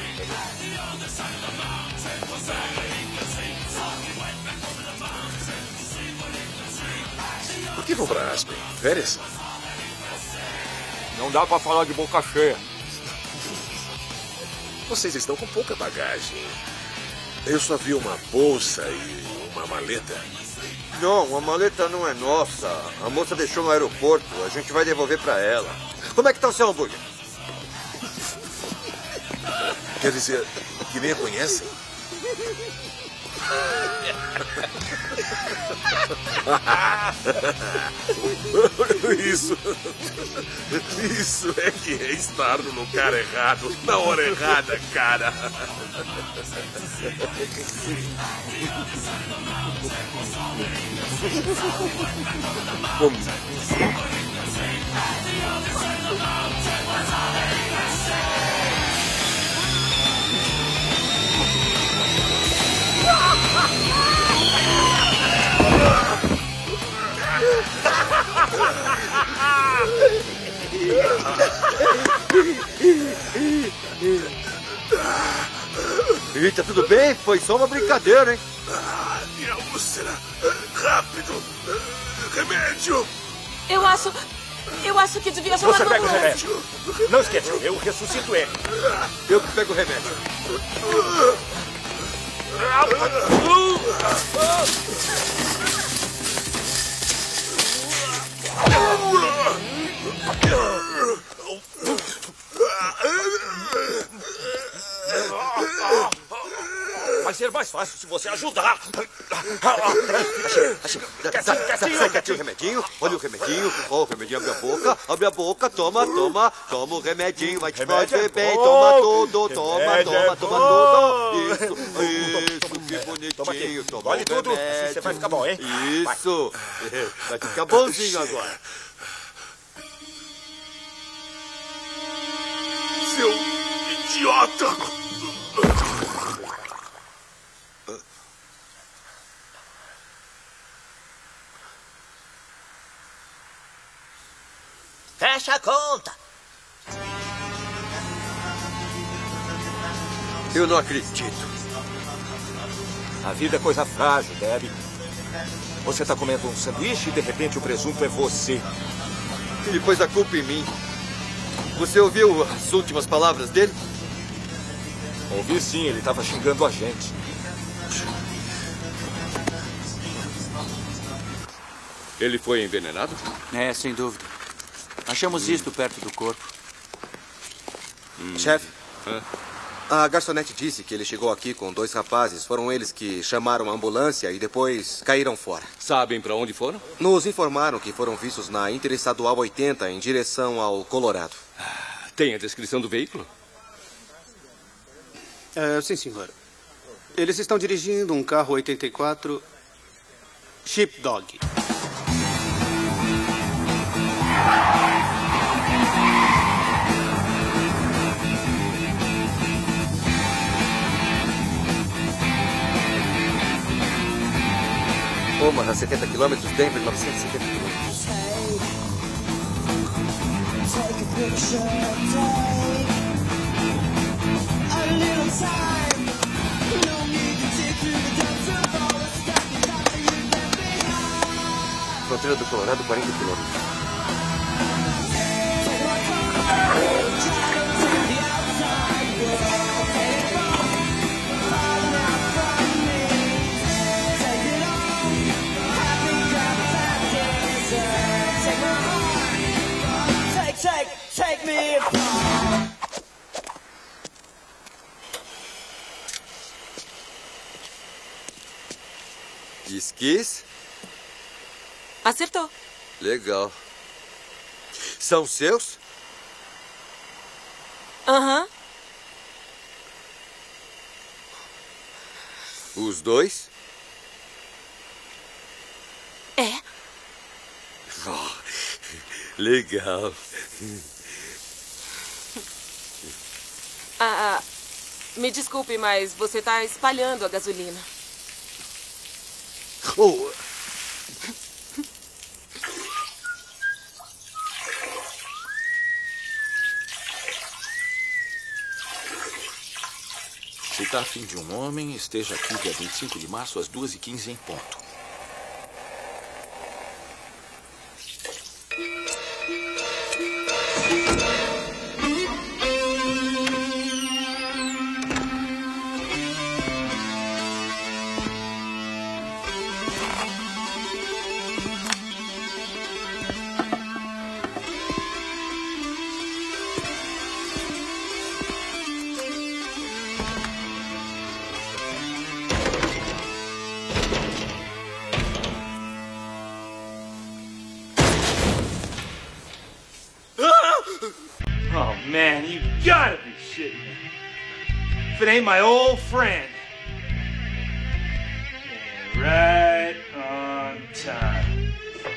[SPEAKER 8] Por que vão pra Aspen? Férias?
[SPEAKER 2] Não dá pra falar de boca cheia.
[SPEAKER 8] Vocês estão com pouca bagagem. Eu só vi uma bolsa e uma maleta.
[SPEAKER 5] Não, a maleta não é nossa. A moça deixou no aeroporto. A gente vai devolver pra ela. Como é que tá o seu hambúrguer?
[SPEAKER 8] Quer dizer, que nem a conhecem? Isso é que é estar no lugar errado, na hora errada, cara.
[SPEAKER 5] Eita, tudo bem? Foi só uma brincadeira, hein?
[SPEAKER 8] Minha úlcera. Rápido. Remédio.
[SPEAKER 7] Eu acho que devia chamar
[SPEAKER 2] Você
[SPEAKER 7] uma
[SPEAKER 2] pega o
[SPEAKER 7] ambulância.
[SPEAKER 2] remédio. Não esqueça, eu ressuscito ele.
[SPEAKER 5] Eu que pego o remédio.
[SPEAKER 2] Vai ser mais fácil se você ajudar.
[SPEAKER 5] Sai quietinho o remedinho. Olha o remedinho. Ó, o remedinho, abre a boca. Abre a boca. Toma o remedinho. Vai te fazer bem. Toma tudo. Toma tudo. Isso, que bonitinho. Toma
[SPEAKER 2] Olhe tudo, assim você vai ficar bom, hein?
[SPEAKER 5] Isso. Vai ficar bonzinho agora.
[SPEAKER 8] Seu idiota.
[SPEAKER 10] Fecha a conta.
[SPEAKER 5] Eu não acredito.
[SPEAKER 2] A vida é coisa frágil, Debbie. Você está comendo um sanduíche e de repente o presunto é você.
[SPEAKER 5] Ele pôs a culpa em mim. Você ouviu as últimas palavras dele?
[SPEAKER 2] Ouvi sim, ele estava xingando a gente.
[SPEAKER 20] Ele foi envenenado?
[SPEAKER 17] É, sem dúvida. Achamos isto perto do corpo.
[SPEAKER 22] Chefe, a garçonete disse que ele chegou aqui com 2 rapazes. Foram eles que chamaram a ambulância e depois caíram fora.
[SPEAKER 20] Sabem para onde foram?
[SPEAKER 22] Nos informaram que foram vistos na Interestadual 80 em direção ao Colorado.
[SPEAKER 20] Tem a descrição do veículo?
[SPEAKER 23] Sim, senhor. Eles estão dirigindo um carro 84 Sheepdog.
[SPEAKER 22] Omaha, 70 quilômetros, Denver, 970 quilômetros. Fronteira do Colorado, 40 quilômetros.
[SPEAKER 4] Take me apart.
[SPEAKER 5] Esquis?
[SPEAKER 9] Acertou.
[SPEAKER 5] Legal. São seus?
[SPEAKER 9] Aham.
[SPEAKER 5] Os dois?
[SPEAKER 9] É.
[SPEAKER 5] Oh, legal.
[SPEAKER 9] Me desculpe, mas você está espalhando a gasolina.
[SPEAKER 5] Oh.
[SPEAKER 2] está a fim de um homem, esteja aqui dia 25 de março às 2h15 em ponto.
[SPEAKER 16] Oh, man, you gotta be shitting me. If it ain't my old friend. And right on time.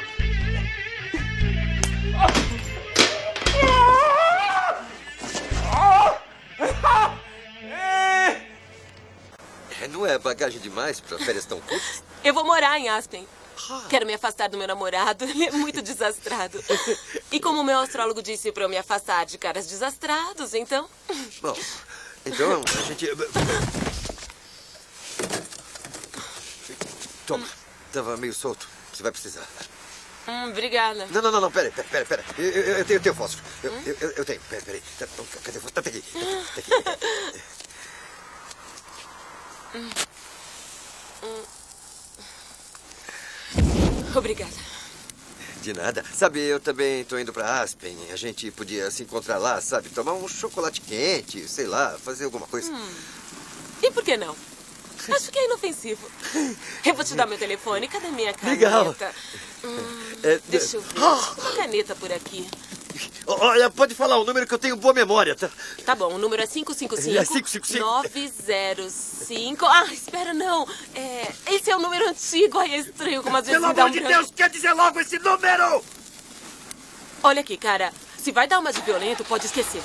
[SPEAKER 5] Não é bagagem demais para férias tão curtas?
[SPEAKER 10] Eu vou morar em Aspen. Quero me afastar do meu namorado. Ele é muito desastrado. E como o meu astrólogo disse pra eu me afastar de caras desastrados, então...
[SPEAKER 5] Bom, então a gente... Toma, tava meio solto. Você vai precisar.
[SPEAKER 10] Obrigada.
[SPEAKER 5] Não, pera. Eu tenho fósforo. Eu tenho. Peraí. Cadê o fósforo? Tá aqui.
[SPEAKER 10] Obrigada.
[SPEAKER 5] De nada. Sabe, eu também tô indo pra Aspen. A gente podia se encontrar lá, sabe? Tomar um chocolate quente, sei lá, fazer alguma coisa.
[SPEAKER 10] E por que não? Acho que é inofensivo. Eu vou te dar meu telefone. Cadê minha caneta?
[SPEAKER 5] Legal.
[SPEAKER 10] Deixa eu ver. Uma caneta por aqui.
[SPEAKER 5] Olha, pode falar o número que eu tenho boa memória, tá?
[SPEAKER 10] Tá bom, o número é 555.
[SPEAKER 5] É 555.
[SPEAKER 10] 905. Ah, espera, não. Esse é o número antigo. Ai, é estranho como às vezes
[SPEAKER 5] Pelo
[SPEAKER 10] me dá
[SPEAKER 5] amor de Deus, quer dizer logo esse número!
[SPEAKER 10] Olha aqui, cara. Se vai dar uma de violento, pode esquecer.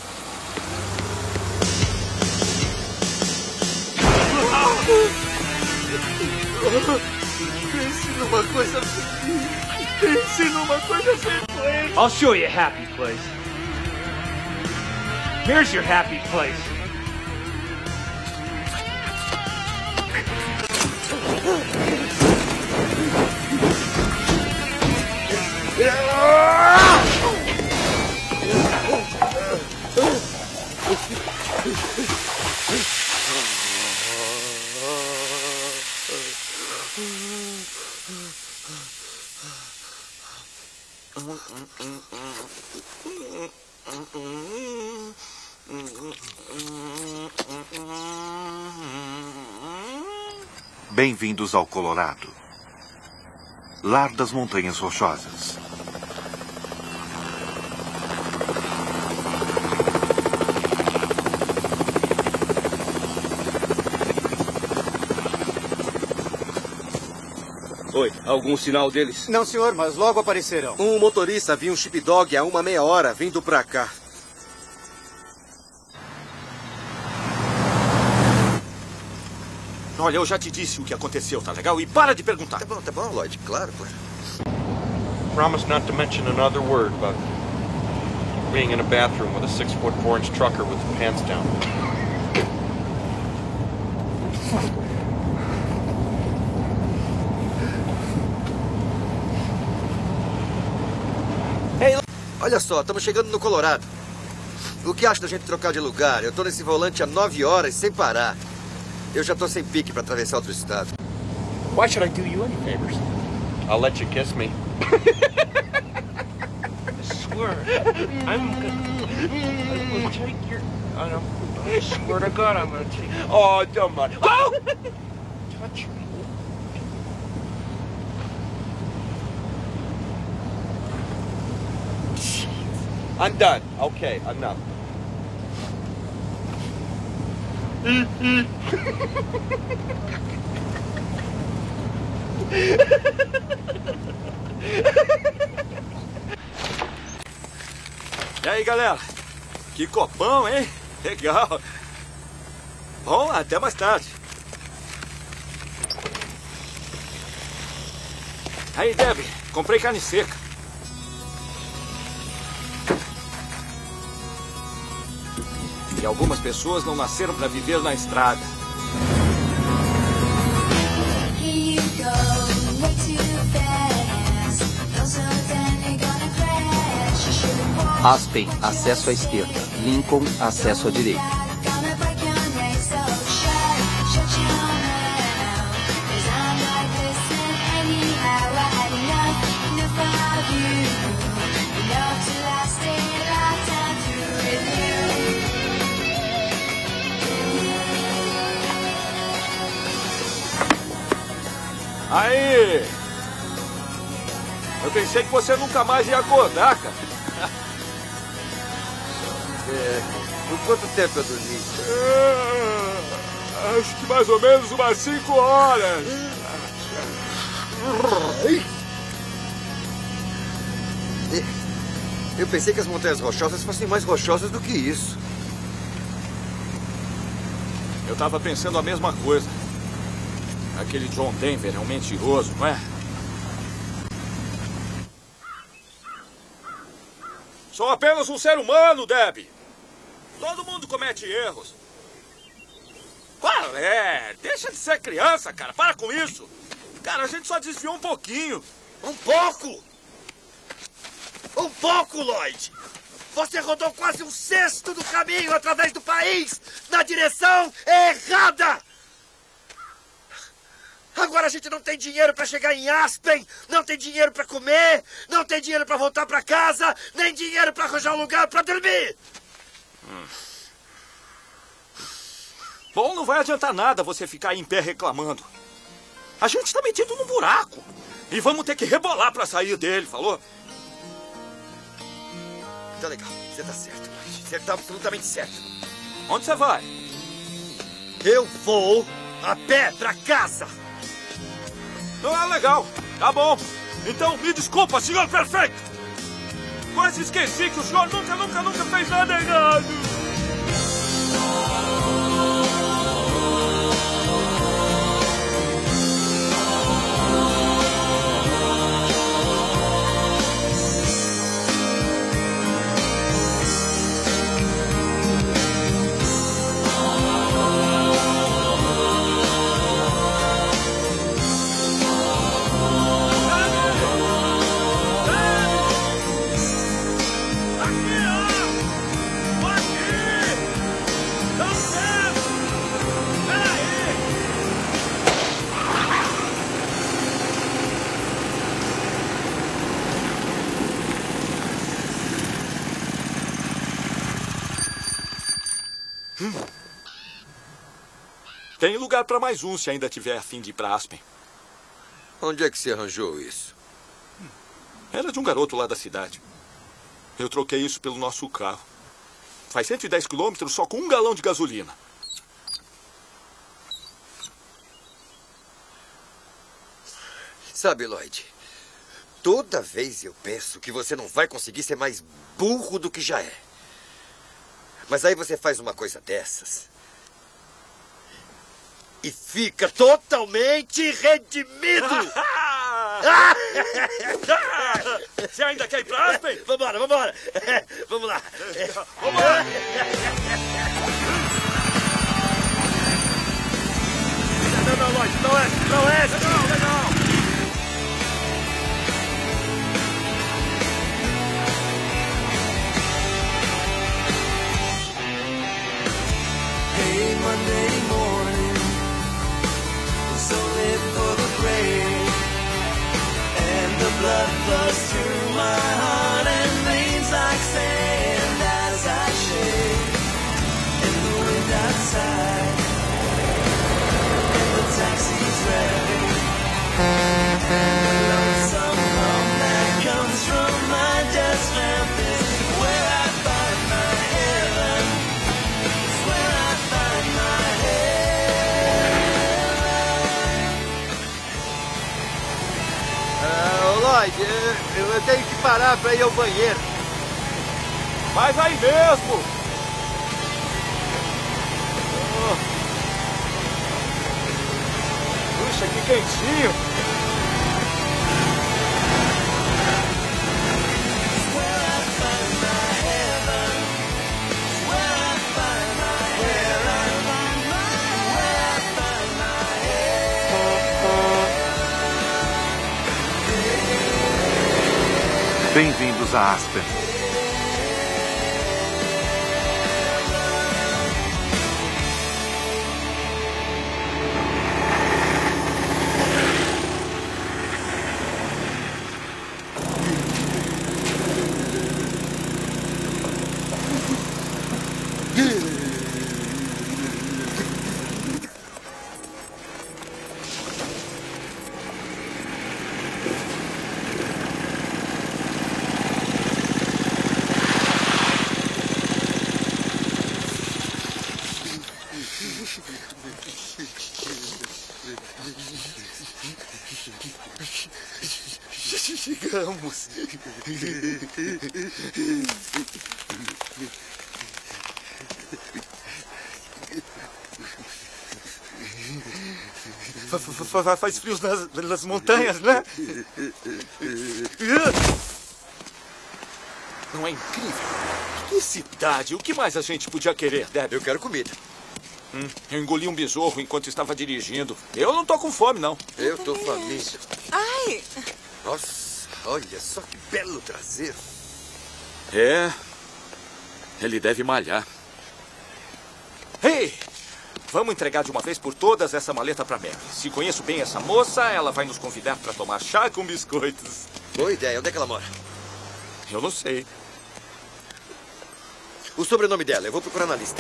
[SPEAKER 5] Pense numa coisa simples.
[SPEAKER 16] I'll show you a happy place. Here's your happy place.
[SPEAKER 1] Bem-vindos ao Colorado. Lar das Montanhas Rochosas.
[SPEAKER 20] Oi, algum sinal deles?
[SPEAKER 23] Não, senhor, mas logo aparecerão.
[SPEAKER 22] Um motorista viu um Sheepdog há uma meia hora vindo pra cá.
[SPEAKER 2] Olha, eu já te disse o que aconteceu, tá legal? E para de perguntar.
[SPEAKER 5] Tá bom, Lloyd. Claro.
[SPEAKER 13] Promise not to mention another word about being in a bathroom with a 6'4" trucker with his pants down.
[SPEAKER 5] Olha só, estamos chegando no Colorado. O que acha da gente trocar de lugar? Eu tô nesse volante há 9 horas sem parar. Eu já tô sem pique para atravessar outro estado.
[SPEAKER 13] Why should I do you any favors? I'll let you kiss me.
[SPEAKER 16] I swear, I will take your... I swear to God, I'm gonna take...
[SPEAKER 13] Oh, don't mind. Oh!
[SPEAKER 16] Touch me.
[SPEAKER 13] I'm done. Okay, enough.
[SPEAKER 2] E aí, galera? Que copão, hein? Legal. Bom, até mais tarde. Aí, Debbie, comprei carne seca. E algumas pessoas não nasceram para viver na estrada.
[SPEAKER 3] Aspen, acesso à esquerda. Lincoln, acesso à direita.
[SPEAKER 2] Aí! Eu pensei que você nunca mais ia acordar, cara.
[SPEAKER 5] Por quanto tempo eu dormi?
[SPEAKER 2] Acho que mais ou menos umas 5 horas.
[SPEAKER 5] Eu pensei que as montanhas rochosas fossem mais rochosas do que isso.
[SPEAKER 2] Eu tava pensando a mesma coisa. Aquele John Denver é um mentiroso, não é? Sou apenas um ser humano, Debbie. Todo mundo comete erros. Qual é? Deixa de ser criança, cara. Para com isso. Cara, a gente só desviou um pouquinho.
[SPEAKER 5] Um pouco? Um pouco, Lloyd. Você rodou quase 1/6 do caminho através do país na direção errada. Agora a gente não tem dinheiro para chegar em Aspen, não tem dinheiro para comer, não tem dinheiro para voltar para casa, nem dinheiro para arranjar um lugar para dormir.
[SPEAKER 2] Bom, não vai adiantar nada você ficar aí em pé reclamando. A gente tá metido num buraco. E vamos ter que rebolar para sair dele, falou?
[SPEAKER 5] Tá legal, você tá certo, Lloyd. Você tá absolutamente certo.
[SPEAKER 2] Onde você vai?
[SPEAKER 5] Eu vou a pé para casa.
[SPEAKER 2] Ah, legal. Tá bom. Então, me desculpa, senhor perfeito. Quase esqueci que o senhor nunca fez nada errado. Tem lugar para mais um se ainda tiver a fim de ir para Aspen.
[SPEAKER 5] Onde é que você arranjou isso?
[SPEAKER 2] Era de um garoto lá da cidade. Eu troquei isso pelo nosso carro. Faz 110 quilômetros só com 1 galão de gasolina.
[SPEAKER 5] Sabe, Lloyd, toda vez eu penso que você não vai conseguir ser mais burro do que já é. Mas aí você faz uma coisa dessas e fica totalmente redimido.
[SPEAKER 2] Você ainda quer ir pra Aspen?
[SPEAKER 5] Vambora. Vamos lá.
[SPEAKER 2] Vamos lá.
[SPEAKER 5] Não, Lloyd, não é.
[SPEAKER 2] Legal.
[SPEAKER 4] Hey, Monday morning, so late for the grave, and the blood flows through my heart and rains like sand as I shake, and the wind outside, and the taxi's ready, lonesome hum that comes from my desk lamp is where I find my heaven.
[SPEAKER 5] Lloyd, eu tenho que parar para ir ao banheiro.
[SPEAKER 2] Mas aí mesmo. Puxa, que quentinho.
[SPEAKER 1] Bem-vindos a Aspen.
[SPEAKER 2] Vamos. Faz frio nas montanhas, né? Não é incrível? Que cidade! O que mais a gente podia querer, Deb?
[SPEAKER 5] Eu quero comida.
[SPEAKER 2] Eu engoli um besouro enquanto estava dirigindo. Eu não tô com fome, não.
[SPEAKER 5] Eu tô faminto.
[SPEAKER 10] Ai!
[SPEAKER 5] Nossa, olha só que belo traseiro.
[SPEAKER 2] É. Ele deve malhar. Ei! Vamos entregar de uma vez por todas essa maleta pra Mary. Se conheço bem essa moça, ela vai nos convidar pra tomar chá com biscoitos.
[SPEAKER 5] Boa ideia. Onde é que ela mora?
[SPEAKER 2] Eu não sei.
[SPEAKER 5] O sobrenome dela, eu vou procurar na lista.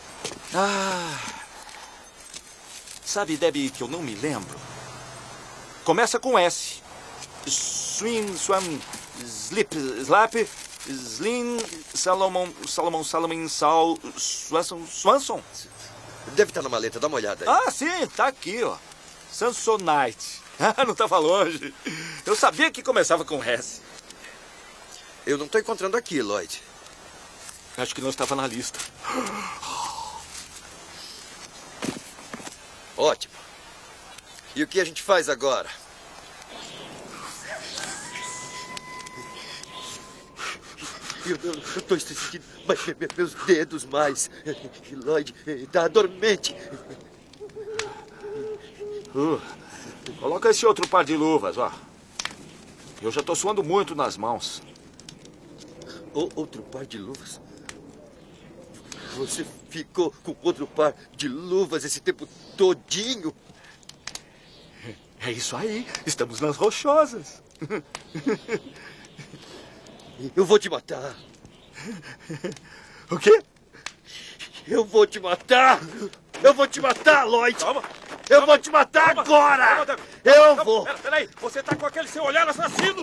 [SPEAKER 2] Sabe, Debbie, que eu não me lembro. Começa com S. Swim, Swam, Slip, Slap, Slim, Salomon, Sal, Swanson.
[SPEAKER 5] Deve estar na maleta, dá uma olhada aí.
[SPEAKER 2] Sim, tá aqui, ó. Samsonite. Não estava longe. Eu sabia que começava com S.
[SPEAKER 5] Eu não estou encontrando aqui, Lloyd.
[SPEAKER 2] Acho que não estava na lista.
[SPEAKER 5] Ótimo. E o que a gente faz agora? Eu estou sentindo meus dedos mais. Lloyd está dormente.
[SPEAKER 2] Coloca esse outro par de luvas, ó. Eu já estou suando muito nas mãos.
[SPEAKER 5] Outro par de luvas? Você ficou com outro par de luvas esse tempo todinho?
[SPEAKER 2] É isso aí. Estamos nas rochosas.
[SPEAKER 5] Eu vou te matar.
[SPEAKER 2] O quê?
[SPEAKER 5] Eu vou te matar. Eu vou te matar, Lloyd.
[SPEAKER 2] Calma.
[SPEAKER 5] Eu vou te matar agora.
[SPEAKER 2] Calma,
[SPEAKER 5] eu vou.
[SPEAKER 2] Peraí. Você tá com aquele seu olhar assassino.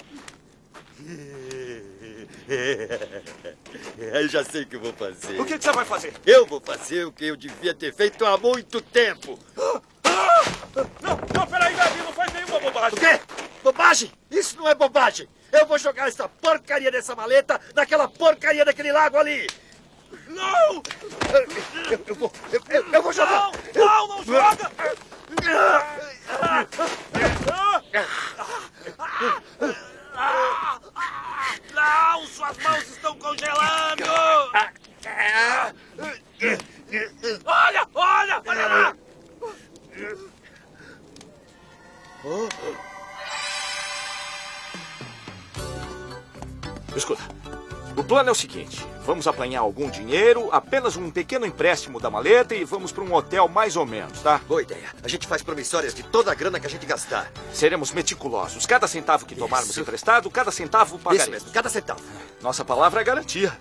[SPEAKER 5] Eu já sei o que eu vou fazer.
[SPEAKER 2] O que você vai fazer?
[SPEAKER 5] Eu vou fazer o que eu devia ter feito há muito tempo.
[SPEAKER 2] Não, peraí, Davi, não faz nenhuma bobagem.
[SPEAKER 5] O quê? Bobagem? Isso não é bobagem. Eu vou jogar essa porcaria dessa maleta naquela porcaria daquele lago ali.
[SPEAKER 2] Não!
[SPEAKER 5] Eu vou jogar.
[SPEAKER 2] Não joga! Não, suas mãos estão congelando! Olha lá! Escuta, o plano é o seguinte. Vamos apanhar algum dinheiro, apenas um pequeno empréstimo da maleta e vamos para um hotel mais ou menos, tá?
[SPEAKER 5] Boa ideia. A gente faz promissórias de toda a grana que a gente gastar.
[SPEAKER 2] Seremos meticulosos. Cada centavo que tomarmos emprestado, cada centavo pagaremos.
[SPEAKER 5] Isso mesmo, cada centavo.
[SPEAKER 2] Nossa palavra é garantia.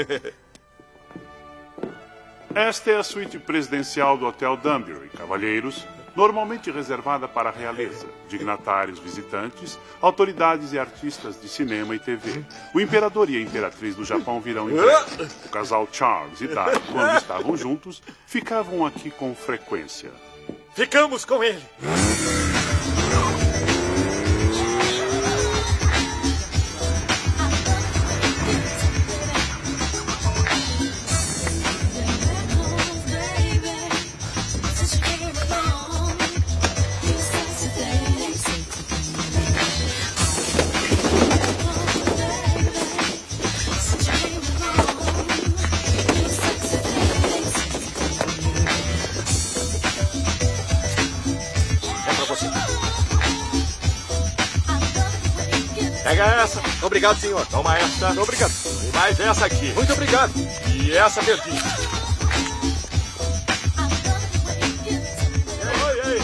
[SPEAKER 11] Esta é a suíte presidencial do Hotel Danbury, cavalheiros, normalmente reservada para a realeza, dignatários visitantes, autoridades e artistas de cinema e TV. O imperador e a imperatriz do Japão virão em breve. O casal Charles e Di, quando estavam juntos, ficavam aqui com frequência.
[SPEAKER 2] Ficamos com ele! Pega essa.
[SPEAKER 5] Obrigado, senhor.
[SPEAKER 2] Toma essa.
[SPEAKER 5] Obrigado.
[SPEAKER 2] E mais essa aqui.
[SPEAKER 5] Muito obrigado.
[SPEAKER 2] E essa verdinha. Ei.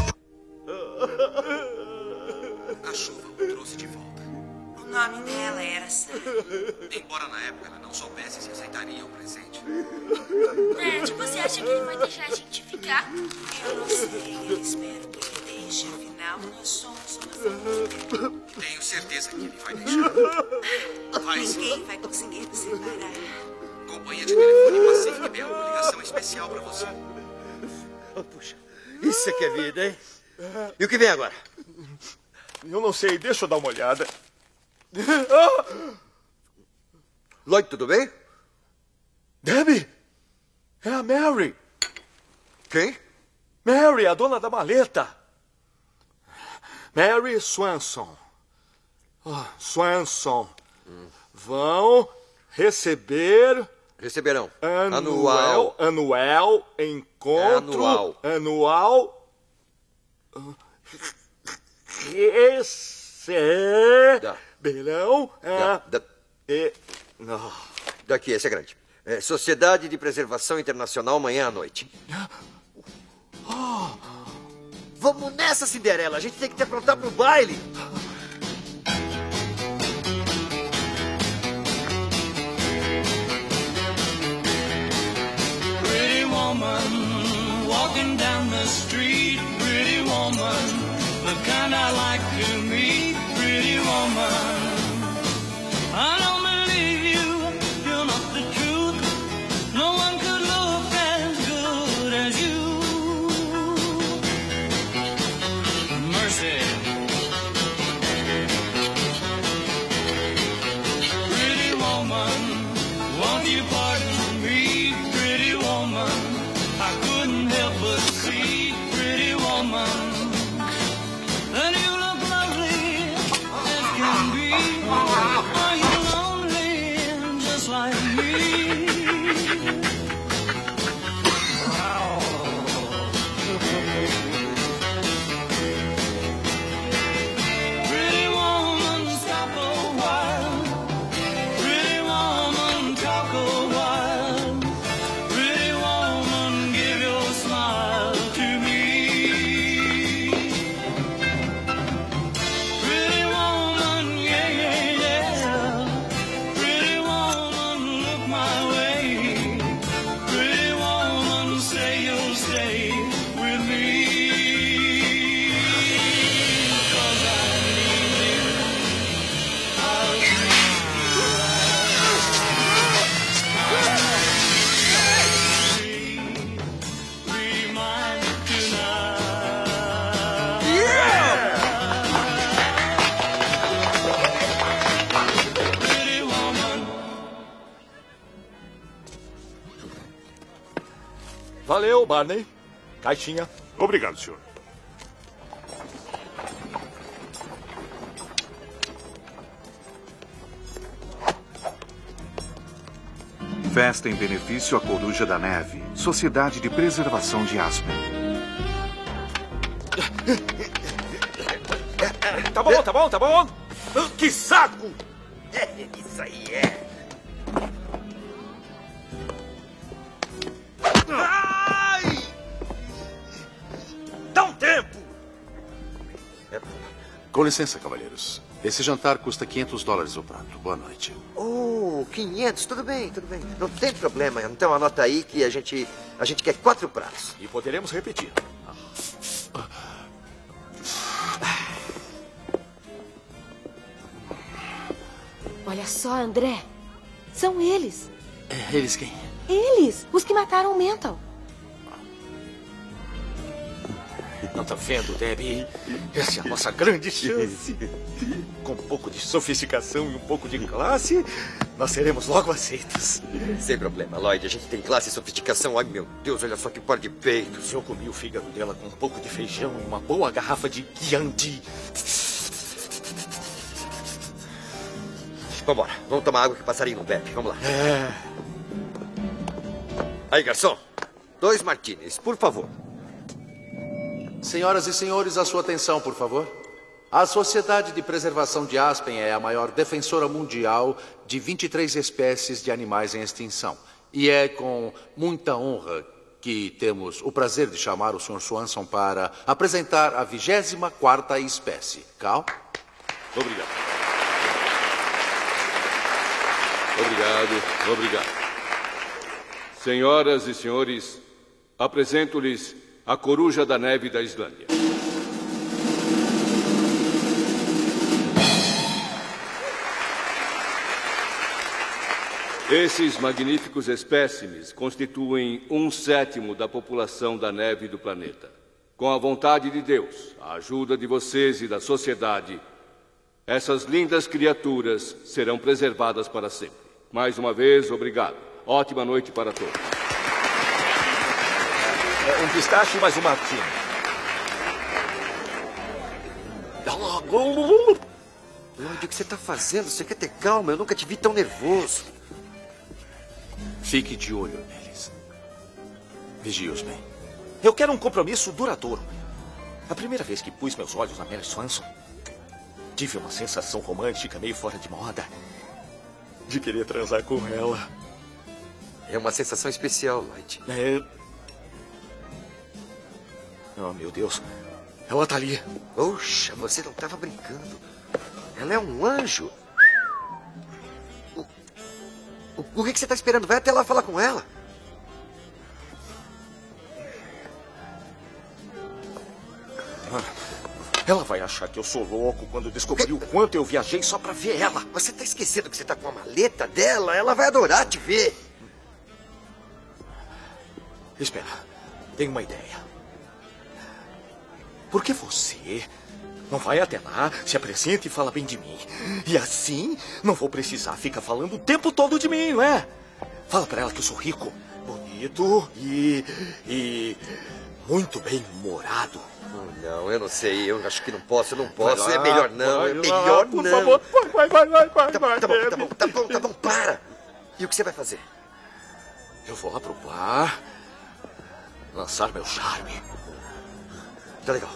[SPEAKER 22] A chuva o trouxe de volta.
[SPEAKER 18] O nome dela era Sarah.
[SPEAKER 22] Embora na época ela não soubesse se aceitaria o presente.
[SPEAKER 12] Ned, você acha que ele vai deixar a gente ficar?
[SPEAKER 18] Eu não sei, eu espero que ele deixe. Afinal, nós somos uma família.
[SPEAKER 22] Tenho certeza que ele vai deixar. Mas
[SPEAKER 18] ninguém vai conseguir nos separar.
[SPEAKER 22] Companhia de telefone Pacific Bell, uma ligação especial pra você.
[SPEAKER 5] Puxa, isso é que é vida, hein? E o que vem agora?
[SPEAKER 2] Eu não sei, deixa eu dar uma olhada.
[SPEAKER 5] Lloyd, tudo bem?
[SPEAKER 2] Debbie! É a Mary!
[SPEAKER 5] Quem?
[SPEAKER 2] Mary, a dona da maleta! Mary Swanson. Swanson. Vão receber...
[SPEAKER 5] Receberão.
[SPEAKER 2] Anual encontro... Anual... Receberão...
[SPEAKER 5] Daqui, esse é grande. Sociedade de Preservação Internacional, amanhã à noite. Vamos nessa, Cinderela. A gente tem que te aprontar pro baile.
[SPEAKER 4] Pretty woman, walking down the street. Pretty woman, the kind I like to meet. Pretty woman, I don't believe you. You're not the truth. No one could look as good as you. Mercy. Pretty woman, won't you pardon me? Pretty woman, I couldn't help but see. Pretty woman, and you look lovely as can be. Are you lonely just like me? Pretty woman, stop a while. Pretty woman, talk a while. Pretty woman, give your smile to me. Pretty woman, yeah, yeah, yeah. Pretty woman, look my way. Pretty woman, say you'll stay with me. 'Cause I need you. I'll treat you right. Be mine tonight. Pretty woman.
[SPEAKER 2] Valeu, Barney. Caixinha.
[SPEAKER 11] Obrigado, senhor.
[SPEAKER 1] Festa em benefício à Coruja da Neve. Sociedade de Preservação de Aspen.
[SPEAKER 2] Tá bom, tá bom, tá bom. Que saco!
[SPEAKER 5] Isso aí é.
[SPEAKER 2] Ai! Dá um tempo!
[SPEAKER 21] Com licença, cavalheiros. Esse jantar custa $500 o prato. Boa noite.
[SPEAKER 5] Oh, 500, tudo bem, tudo bem. Não tem problema. Então anota aí que a gente quer 4 pratos.
[SPEAKER 2] E poderemos repetir.
[SPEAKER 7] Olha só, André. São eles.
[SPEAKER 21] Eles quem?
[SPEAKER 7] Eles, os que mataram o Mental.
[SPEAKER 2] Não tá vendo, Debbie? Essa é a nossa grande chance. Com um pouco de sofisticação e um pouco de classe, nós seremos logo aceitos.
[SPEAKER 5] Sem problema, Lloyd. A gente tem classe e sofisticação. Ai, meu Deus, olha só que par de peitos.
[SPEAKER 2] Eu comi o fígado dela com um pouco de feijão e uma boa garrafa de Chianti.
[SPEAKER 5] Vambora, vamos tomar água que o passarinho não bebe. Vamos lá. Aí, garçom. 2 martinis, por favor.
[SPEAKER 21] Senhoras e senhores, a sua atenção, por favor. A Sociedade de Preservação de Aspen é a maior defensora mundial de 23 espécies de animais em extinção. E é com muita honra que temos o prazer de chamar o Sr. Swanson para apresentar a 24ª espécie. Cal?
[SPEAKER 20] Obrigado. Obrigado, obrigado. Senhoras e senhores, apresento-lhes a coruja da neve da Islândia. Esses magníficos espécimes constituem 1/7 da população da neve do planeta. Com a vontade de Deus, a ajuda de vocês e da sociedade, Essas lindas criaturas serão preservadas para sempre. Mais uma vez, obrigado. Ótima noite para todos.
[SPEAKER 2] Um pistache e mais um martini.
[SPEAKER 5] Lloyd, o que você está fazendo? Você quer ter calma? Eu nunca te vi tão nervoso.
[SPEAKER 2] Fique de olho neles. Vigie-os bem. Eu quero um compromisso duradouro. A primeira vez que pus meus olhos na Mary Swanson, tive uma sensação romântica meio fora de moda. De querer transar com ela.
[SPEAKER 5] É uma sensação especial, Lloyd.
[SPEAKER 2] Oh, meu Deus. Ela tá ali.
[SPEAKER 5] Poxa, você não estava brincando. Ela é um anjo. O que você está esperando? Vai até lá falar com ela.
[SPEAKER 2] Ela vai achar que eu sou louco quando descobrir o quanto eu viajei só pra ver ela.
[SPEAKER 5] Você tá esquecendo que você tá com a maleta dela? Ela vai adorar te ver.
[SPEAKER 2] Espera, tenho uma ideia. Por que você não vai até lá, se apresenta e fala bem de mim? E assim, não vou precisar ficar falando o tempo todo de mim, não é? Fala pra ela que eu sou rico, bonito e muito bem-humorado.
[SPEAKER 5] Não, eu não sei. Eu acho que não posso, é melhor não, é melhor não.
[SPEAKER 2] Por favor, vai.
[SPEAKER 5] Tá bom, para. E o que você vai fazer?
[SPEAKER 2] Eu vou lá pro bar, lançar meu charme.
[SPEAKER 5] Tá legal.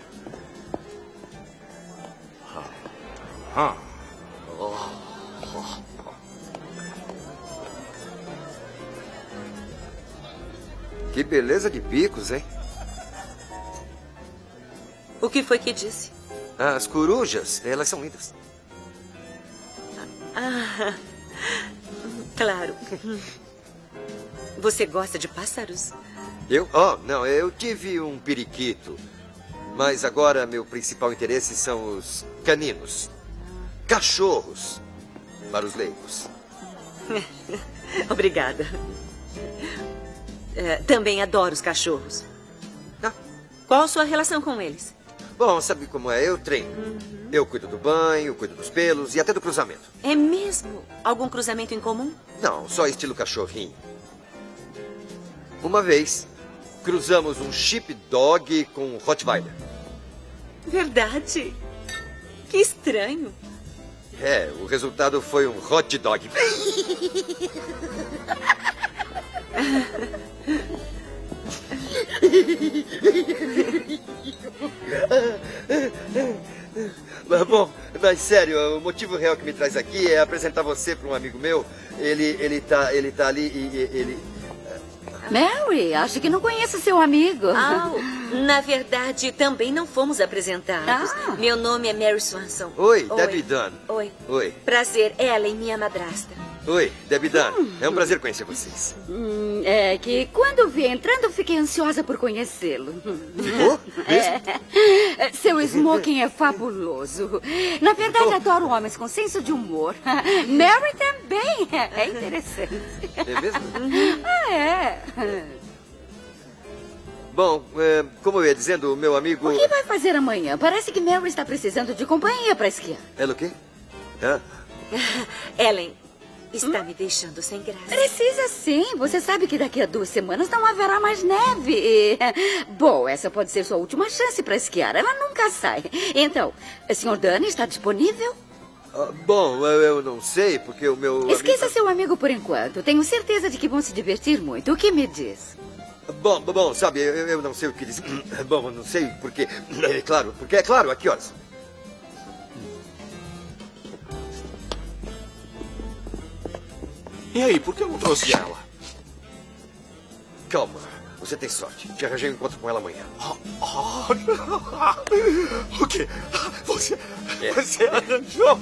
[SPEAKER 5] Que beleza de bicos, hein?
[SPEAKER 18] O que foi que disse?
[SPEAKER 5] As corujas, elas são lindas.
[SPEAKER 18] Ah, claro. Você gosta de pássaros?
[SPEAKER 5] Eu? Oh, não, eu tive um periquito. Mas agora meu principal interesse são os caninos. Cachorros. Para os leigos.
[SPEAKER 18] Obrigada. Também adoro os cachorros. Qual a sua relação com eles?
[SPEAKER 5] Bom, sabe como é? Eu treino. Eu cuido do banho, cuido dos pelos e até do cruzamento.
[SPEAKER 18] É mesmo? Algum cruzamento em comum?
[SPEAKER 5] Não, só estilo cachorrinho. Uma vez, cruzamos um sheepdog com um Rottweiler.
[SPEAKER 18] Verdade? Que estranho.
[SPEAKER 5] O resultado foi um hot dog. Bom, mas sério, o motivo real que me traz aqui é apresentar você para um amigo meu. Ele tá ali e ele...
[SPEAKER 14] Mary, acho que não conheço seu amigo.
[SPEAKER 18] Na verdade, também não fomos apresentados. Meu nome é Mary Swanson.
[SPEAKER 5] Oi, Debbie Dunn.
[SPEAKER 18] Oi. Prazer, Ellen, minha madrasta.
[SPEAKER 5] Oi, Debbie Dunn. É um prazer conhecer vocês.
[SPEAKER 14] É que quando vi entrando, fiquei ansiosa por conhecê-lo.
[SPEAKER 5] Ficou?
[SPEAKER 14] Seu smoking é fabuloso. Na verdade, adoro homens com senso de humor. Mary também. É interessante.
[SPEAKER 5] É mesmo?
[SPEAKER 14] Bom,
[SPEAKER 5] como eu ia dizendo, o meu amigo...
[SPEAKER 14] O que vai fazer amanhã? Parece que Mary está precisando de companhia para esquiar.
[SPEAKER 5] Ela o quê?
[SPEAKER 18] Ellen, está me deixando sem graça.
[SPEAKER 14] Precisa sim. Você sabe que daqui a 2 semanas não haverá mais neve. Bom, essa pode ser sua última chance para esquiar. Ela nunca sai. Então, o Sr. Dunn está disponível?
[SPEAKER 5] Bom, eu não sei, porque o meu...
[SPEAKER 14] Esqueça seu amigo por enquanto. Tenho certeza de que vão se divertir muito. O que me diz?
[SPEAKER 5] Bom, sabe, eu não sei o que dizer. Bom, eu não sei porque... É claro, a que horas?
[SPEAKER 2] E aí, por que eu não trouxe ela?
[SPEAKER 5] Calma, você tem sorte. Te arranjei um encontro com ela amanhã.
[SPEAKER 2] O quê? Você arranjou?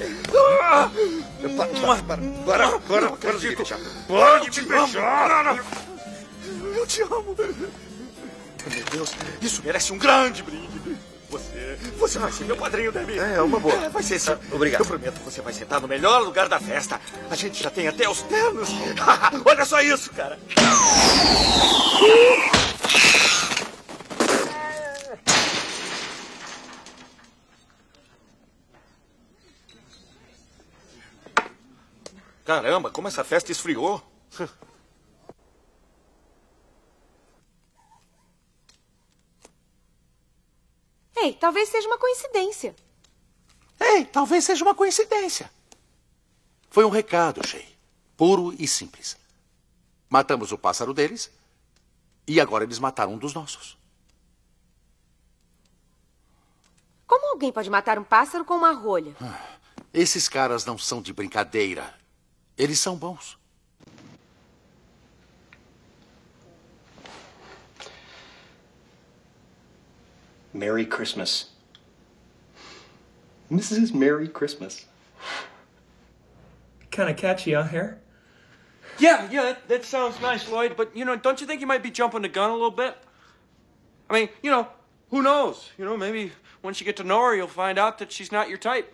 [SPEAKER 5] Para de me beijar.
[SPEAKER 2] Pode me beijar! Eu te amo. Meu Deus, isso merece um grande brinde. Você vai ser meu padrinho, Debbie.
[SPEAKER 5] É uma boa.
[SPEAKER 2] Vai ser sim.
[SPEAKER 5] Obrigado.
[SPEAKER 2] Eu prometo que você vai sentar no melhor lugar da festa. A gente já tem até os ternos. Olha só isso, cara. Caramba, como essa festa esfriou.
[SPEAKER 9] Ei, talvez seja uma coincidência.
[SPEAKER 21] Ei, talvez seja uma coincidência. Foi um recado, Shay. Puro e simples. Matamos o pássaro deles e agora eles mataram um dos nossos.
[SPEAKER 9] Como alguém pode matar um pássaro com uma rolha?
[SPEAKER 21] Esses caras não são de brincadeira. Eles são bons.
[SPEAKER 13] Merry Christmas. Mrs. Merry Christmas.
[SPEAKER 16] Kind of catchy, huh, Hair? Yeah, that sounds nice, Lloyd. But, don't you think you might be jumping the gun a little bit? I mean, who knows? Maybe once you get to know her, you'll find out that she's not your type.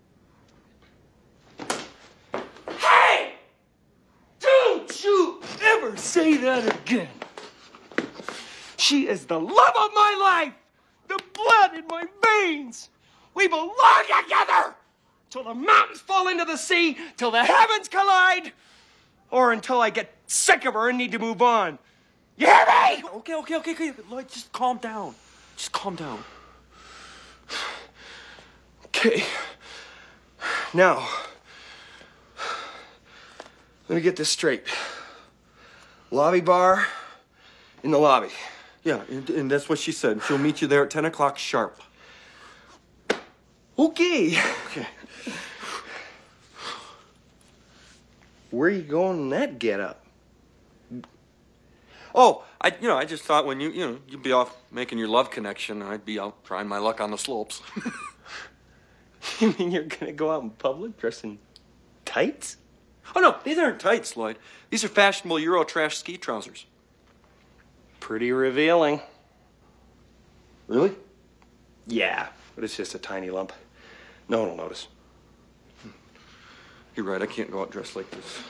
[SPEAKER 16] Hey! Don't you ever say that again. She is the love of my life, the blood in my veins. We belong together till the mountains fall into the sea, till the heavens collide, or until I get sick of her and need to move on. You hear me? Okay. Lloyd, just calm down. Just calm down. Okay. Now, let me get this straight. Lobby bar in the lobby. Yeah, and that's what she said. She'll meet you there at 10 o'clock sharp. Okay. Where are you going in that get-up? Oh, I just thought when you'd be off making your love connection, I'd be out trying my luck on the slopes. You mean you're gonna go out in public dressed in tights? Oh no, these aren't tights, Lloyd. These are fashionable Eurotrash ski trousers. Pretty revealing. Really? Yeah, but it's just a tiny lump. No one will notice. You're right, I can't go out dressed like this.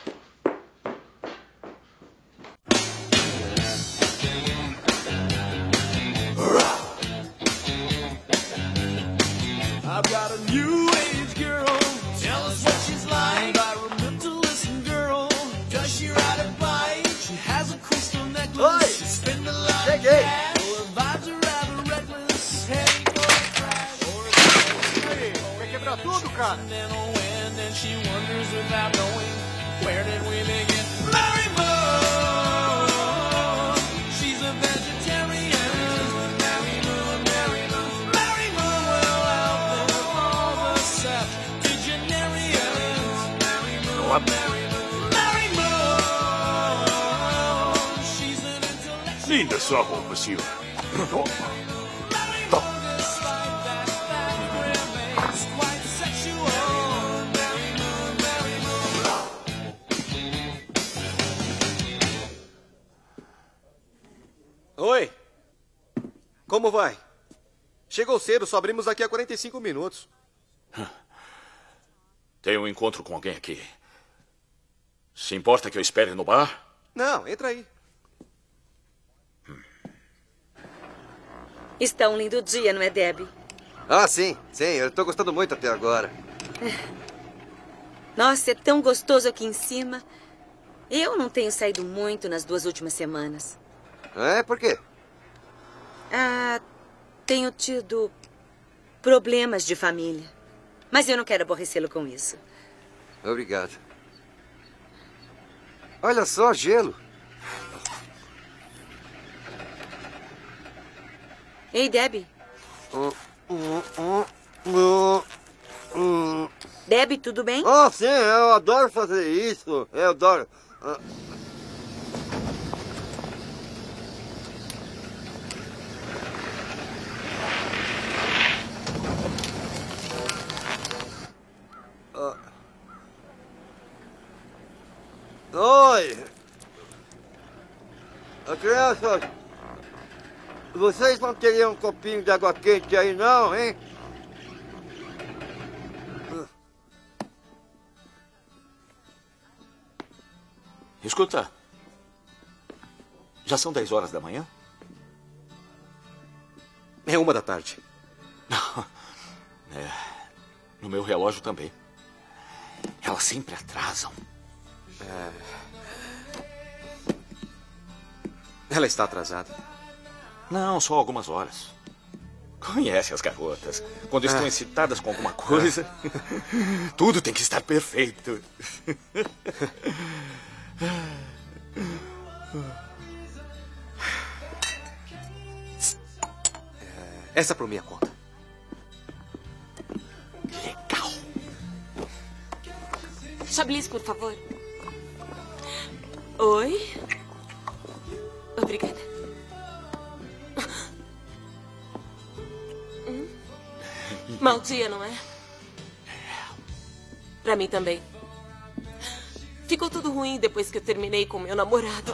[SPEAKER 4] I've got a new age girl. Tell us what she's like. Environmentalist girl. Does she ride a bike? She has a crystal necklace. She spend a lot of cash. Her vibes are rather reckless. Heading for a crash or a
[SPEAKER 21] Quer quebrar tudo, cara?
[SPEAKER 4] and she wonders without knowing where did we begin. Mary Moon, she's a vegetarian. Mary Moon, Mary Moon, Mary Moon will outlive all the septuagenarians. Mary Moon, Mary Moon, Mary Moon, she's an intellectual.
[SPEAKER 11] Linda sua roupa, senhor.
[SPEAKER 22] Oi. Como vai? Chegou cedo, só abrimos aqui há 45 minutos.
[SPEAKER 2] Tenho um encontro com alguém aqui. Se importa que eu espere no bar?
[SPEAKER 22] Não, entra aí.
[SPEAKER 14] Está um lindo dia, não é, Debbie?
[SPEAKER 22] Ah, sim. Eu tô gostando muito até agora.
[SPEAKER 14] Nossa, é tão gostoso aqui em cima. Eu não tenho saído muito nas 2 últimas semanas.
[SPEAKER 22] É? Por quê?
[SPEAKER 14] Tenho tido problemas de família. Mas eu não quero aborrecê-lo com isso.
[SPEAKER 22] Obrigado. Olha só, gelo.
[SPEAKER 14] Ei, Debbie. Debbie, tudo bem?
[SPEAKER 6] Oh, sim, eu adoro fazer isso. Eu adoro. Oi! Crianças, vocês não teriam um copinho de água quente aí não, hein?
[SPEAKER 2] Escuta, já são 10 horas da manhã?
[SPEAKER 22] É 1 da tarde.
[SPEAKER 2] No meu relógio também. Elas sempre atrasam.
[SPEAKER 22] Ela está atrasada.
[SPEAKER 2] Não, só algumas horas. Conhece as garotas. Quando estão excitadas com alguma coisa, tudo tem que estar perfeito.
[SPEAKER 22] Essa é por minha conta.
[SPEAKER 2] Legal.
[SPEAKER 10] Chablis, por favor. Oi? Obrigada. Mau dia, não é? Pra mim também. Ficou tudo ruim depois que eu terminei com meu namorado.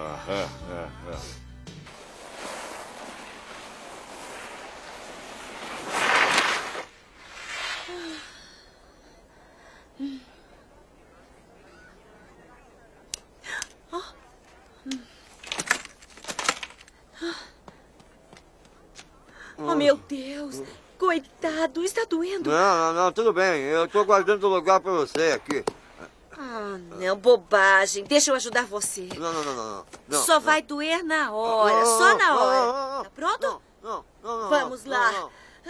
[SPEAKER 10] Oh, meu Deus. Coitado, está doendo.
[SPEAKER 6] Não, tudo bem. Eu tô guardando o lugar pra você aqui.
[SPEAKER 18] Ah, não, bobagem. Deixa eu ajudar você.
[SPEAKER 6] Não.
[SPEAKER 18] Só vai doer na hora, só na hora. Tá pronto?
[SPEAKER 6] Não.
[SPEAKER 18] Vamos lá.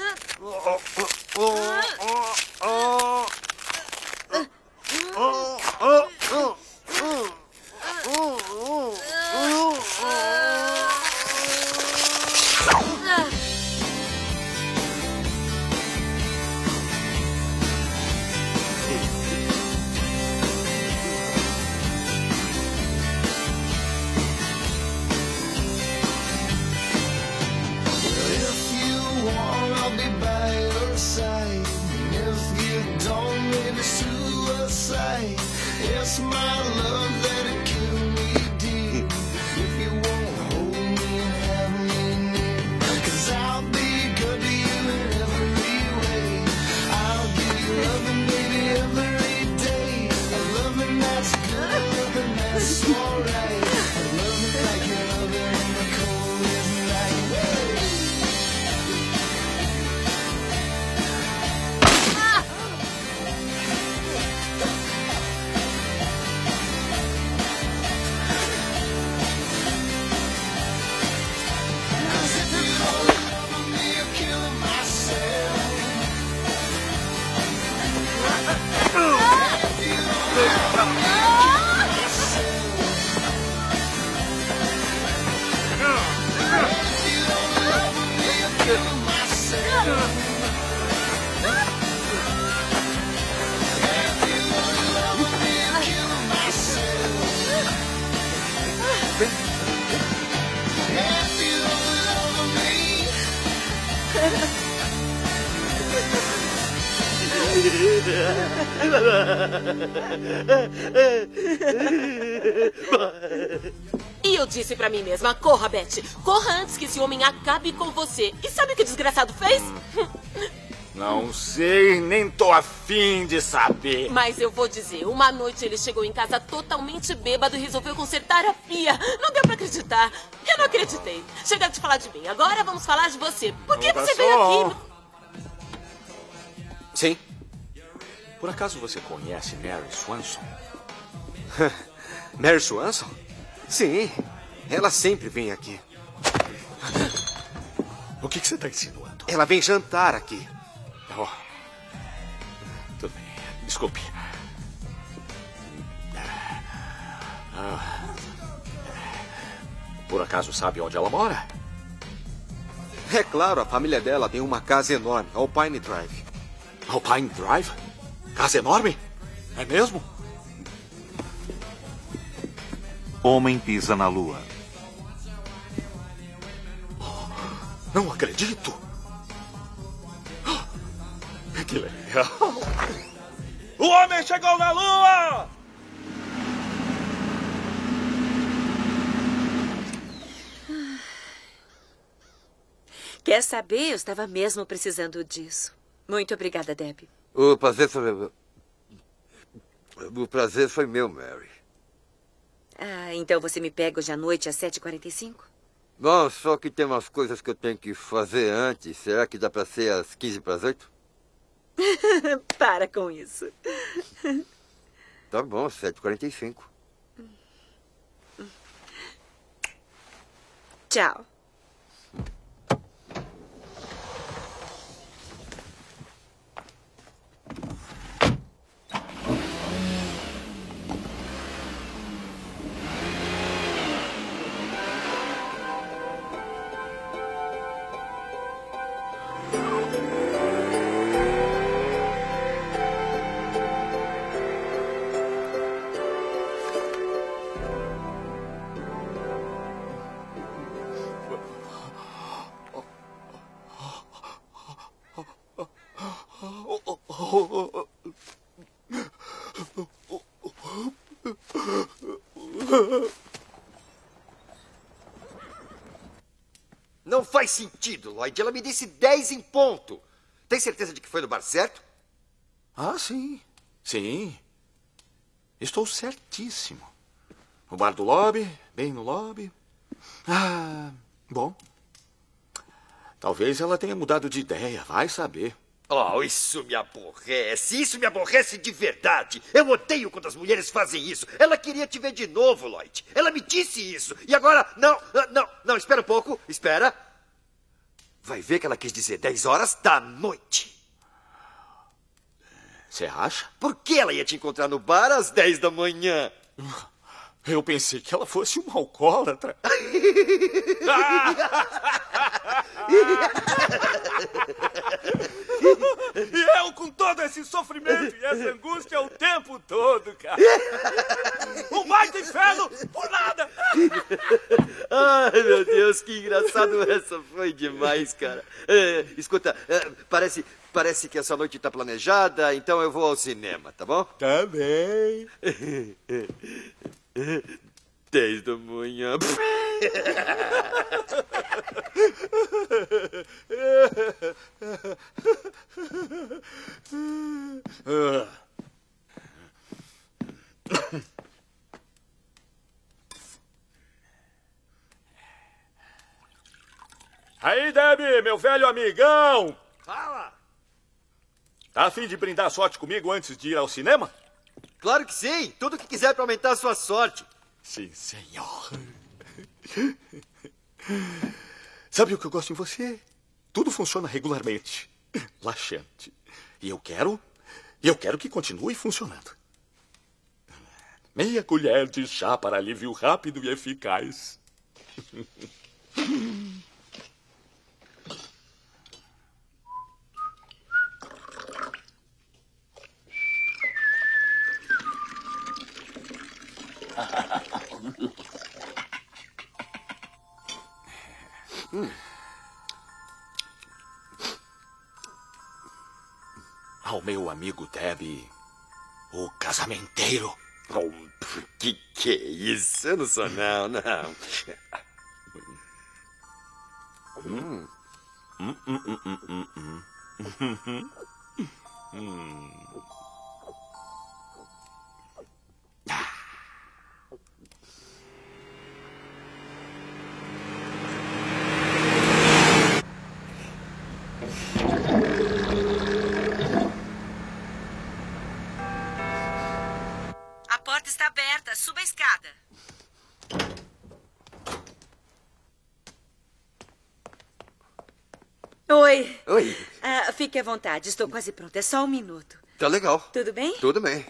[SPEAKER 4] It's my love that'll kill me deep if you won't hold me and have me near. 'Cause I'll be good to you in every way. I'll give you loving, baby, every day. A loving that's good, a loving that's alright. A loving like you're loving in the coldest night.
[SPEAKER 10] E eu disse pra mim mesma, corra, Beth. Corra antes que esse homem acabe com você. E sabe o que o desgraçado fez?
[SPEAKER 2] Não sei, nem tô afim de saber.
[SPEAKER 10] Mas eu vou dizer, uma noite ele chegou em casa totalmente bêbado e resolveu consertar a pia. Não deu pra acreditar. Eu não acreditei. Chega de falar de mim. Agora vamos falar de você. Por que você veio aqui?
[SPEAKER 22] Sim.
[SPEAKER 2] Por acaso você conhece Mary Swanson?
[SPEAKER 22] Mary Swanson? Sim. Ela sempre vem aqui.
[SPEAKER 2] O que você está insinuando?
[SPEAKER 22] Ela vem jantar aqui.
[SPEAKER 2] Oh. Tudo bem. Desculpe. Por acaso sabe onde ela mora?
[SPEAKER 22] É claro, a família dela tem uma casa enorme, Alpine Drive.
[SPEAKER 2] Alpine Drive? Casa enorme? É mesmo?
[SPEAKER 1] Homem pisa na lua.
[SPEAKER 2] Não acredito. Que legal. O homem chegou na lua!
[SPEAKER 18] Quer saber? Eu estava mesmo precisando disso. Muito obrigada, Debbie.
[SPEAKER 6] O prazer foi meu, Mary.
[SPEAKER 18] Ah, então você me pega hoje à noite às 7h45?
[SPEAKER 6] Bom, só que tem umas coisas que eu tenho que fazer antes. Será que dá pra ser às 7:45?
[SPEAKER 18] Para com isso.
[SPEAKER 6] Tá bom, 7h45.
[SPEAKER 18] Tchau.
[SPEAKER 5] Não faz sentido, Lloyd. Ela me disse 10 em ponto. Tem certeza de que foi no bar certo?
[SPEAKER 2] Ah, sim. Sim. Estou certíssimo. No bar do lobby, bem no lobby. Ah, bom. Talvez ela tenha mudado de ideia, vai saber.
[SPEAKER 5] Oh, isso me aborrece. Isso me aborrece de verdade. Eu odeio quando as mulheres fazem isso. Ela queria te ver de novo, Lloyd. Ela me disse isso. E agora... Não, espera um pouco. Espera. Vai ver que ela quis dizer 10 horas da noite.
[SPEAKER 2] Você acha?
[SPEAKER 5] Por que ela ia te encontrar no bar às 10 da manhã?
[SPEAKER 2] Eu pensei que ela fosse uma alcoólatra. E eu com todo esse sofrimento e essa angústia o tempo todo, cara. Um baita inferno por nada.
[SPEAKER 5] Ai, meu Deus, que engraçado. Essa foi demais, cara. Escuta, parece que essa noite tá planejada, então eu vou ao cinema, tá bom?
[SPEAKER 2] Tá bem.
[SPEAKER 5] 10 da manhã.
[SPEAKER 2] Aí, Debbie, meu velho amigão.
[SPEAKER 5] Fala.
[SPEAKER 2] Tá a fim de brindar sorte comigo antes de ir ao cinema?
[SPEAKER 5] Claro que sim. Tudo que quiser para aumentar a sua sorte.
[SPEAKER 2] Sim, senhor. Sabe o que eu gosto em você? Tudo funciona regularmente. Laxante. E eu quero que continue funcionando. Meia colher de chá para alívio rápido e eficaz. Ao meu amigo Debbie, o casamenteiro.
[SPEAKER 5] Oh, que é isso? Eu não sou, não.
[SPEAKER 18] A porta está aberta. Suba a escada. Oi.
[SPEAKER 5] Oi.
[SPEAKER 18] Fique à vontade. Estou quase pronta. É só um minuto.
[SPEAKER 5] Tá legal.
[SPEAKER 18] Tudo bem?
[SPEAKER 5] Tudo bem.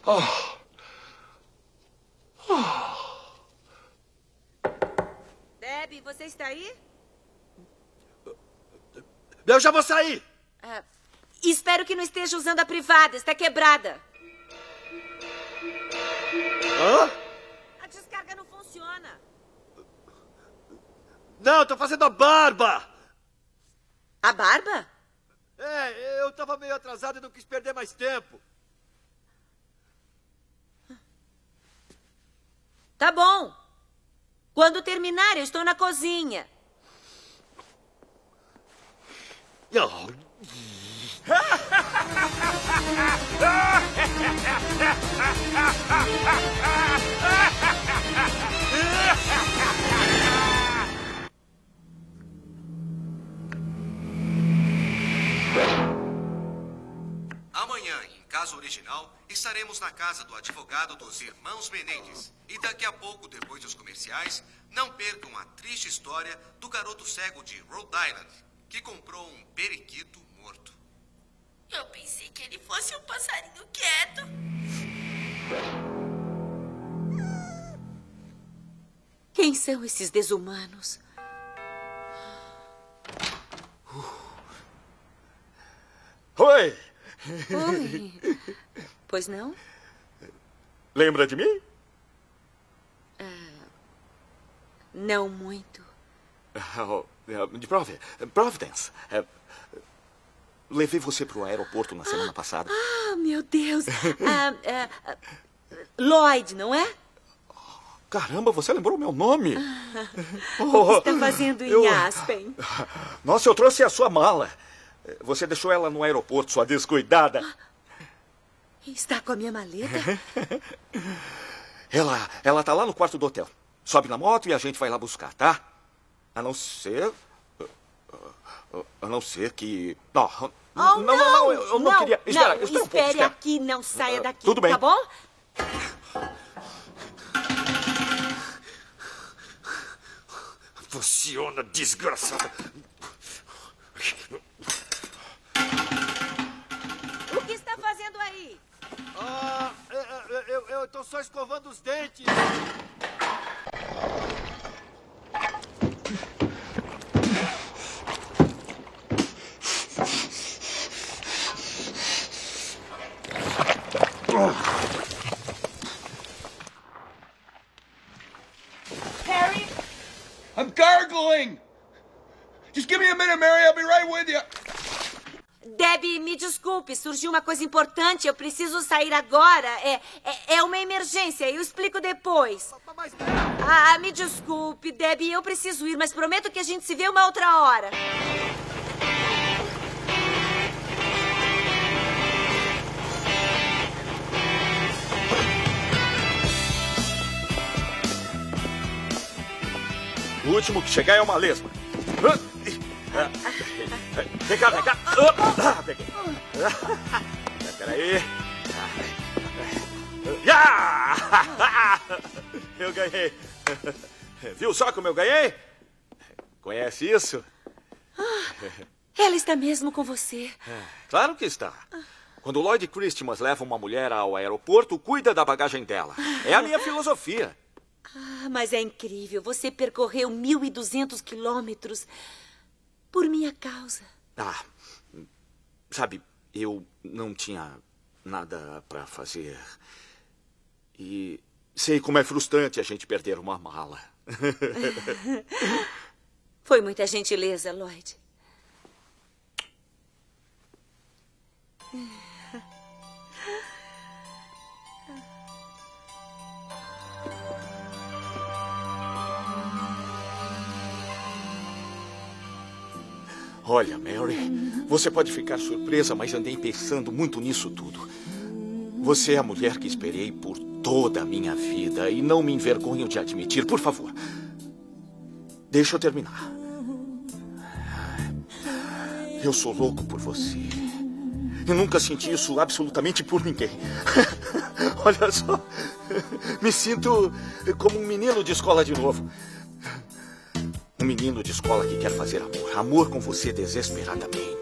[SPEAKER 18] Debbie, você está aí?
[SPEAKER 5] Eu já vou sair!
[SPEAKER 18] Espero que não esteja usando a privada. Está quebrada.
[SPEAKER 5] Hã?
[SPEAKER 18] A descarga não funciona.
[SPEAKER 5] Não, tô fazendo a barba!
[SPEAKER 18] A barba?
[SPEAKER 5] Eu tava meio atrasado e não quis perder mais tempo.
[SPEAKER 18] Tá bom. Quando terminar, eu estou na cozinha.
[SPEAKER 22] Amanhã, em caso original, estaremos na casa do advogado dos irmãos Menendez. E daqui a pouco, depois dos comerciais, não percam a triste história do garoto cego de Rhode Island, que comprou um periquito morto.
[SPEAKER 12] Eu pensei que ele fosse um passarinho quieto.
[SPEAKER 18] Quem são esses desumanos?
[SPEAKER 2] Oi!
[SPEAKER 18] Oi. Pois não?
[SPEAKER 2] Lembra de mim?
[SPEAKER 18] Não muito.
[SPEAKER 2] De Providence. Levei você para o aeroporto na semana passada.
[SPEAKER 18] Ah, meu Deus. Lloyd, não é?
[SPEAKER 2] Caramba, você lembrou meu nome?
[SPEAKER 18] O que está fazendo em Aspen?
[SPEAKER 2] Nossa, eu trouxe a sua mala. Você deixou ela no aeroporto, sua descuidada.
[SPEAKER 18] Está com a minha maleta?
[SPEAKER 2] Ela tá lá no quarto do hotel. Sobe na moto e a gente vai lá buscar, tá? A não ser que... Não, eu não queria...
[SPEAKER 18] Espere aqui, não saia daqui.
[SPEAKER 2] Tudo bem.
[SPEAKER 18] Tá bom?
[SPEAKER 2] Funciona, desgraçada.
[SPEAKER 18] O que está fazendo aí?
[SPEAKER 5] Eu tô só escovando os dentes.
[SPEAKER 16] Harry? I'm gargling! Just give me a minute, Mary. I'll be right with you.
[SPEAKER 18] Debbie, me desculpe, surgiu uma coisa importante. Eu preciso sair agora. É uma emergência. Eu explico depois. Me desculpe, Debbie. Eu preciso ir, mas prometo que a gente se vê uma outra hora.
[SPEAKER 2] O último que chegar é uma lesma. Vem cá. Peguei. Peraí. Eu ganhei. Viu só como eu ganhei? Conhece isso?
[SPEAKER 18] Ela está mesmo com você.
[SPEAKER 2] Claro que está. Quando o Lloyd Christmas leva uma mulher ao aeroporto, cuida da bagagem dela. É a minha filosofia.
[SPEAKER 18] Mas é incrível. Você percorreu 1.200 quilômetros por minha causa.
[SPEAKER 2] Sabe, eu não tinha nada para fazer. E sei como é frustrante a gente perder uma mala.
[SPEAKER 18] Foi muita gentileza, Lloyd.
[SPEAKER 2] Olha, Mary, você pode ficar surpresa, mas andei pensando muito nisso tudo. Você é a mulher que esperei por toda a minha vida e não me envergonho de admitir. Por favor, deixa eu terminar. Eu sou louco por você. E nunca senti isso absolutamente por ninguém. Olha só, me sinto como um menino de escola de novo. Um menino de escola que quer fazer amor. Amor com você desesperadamente.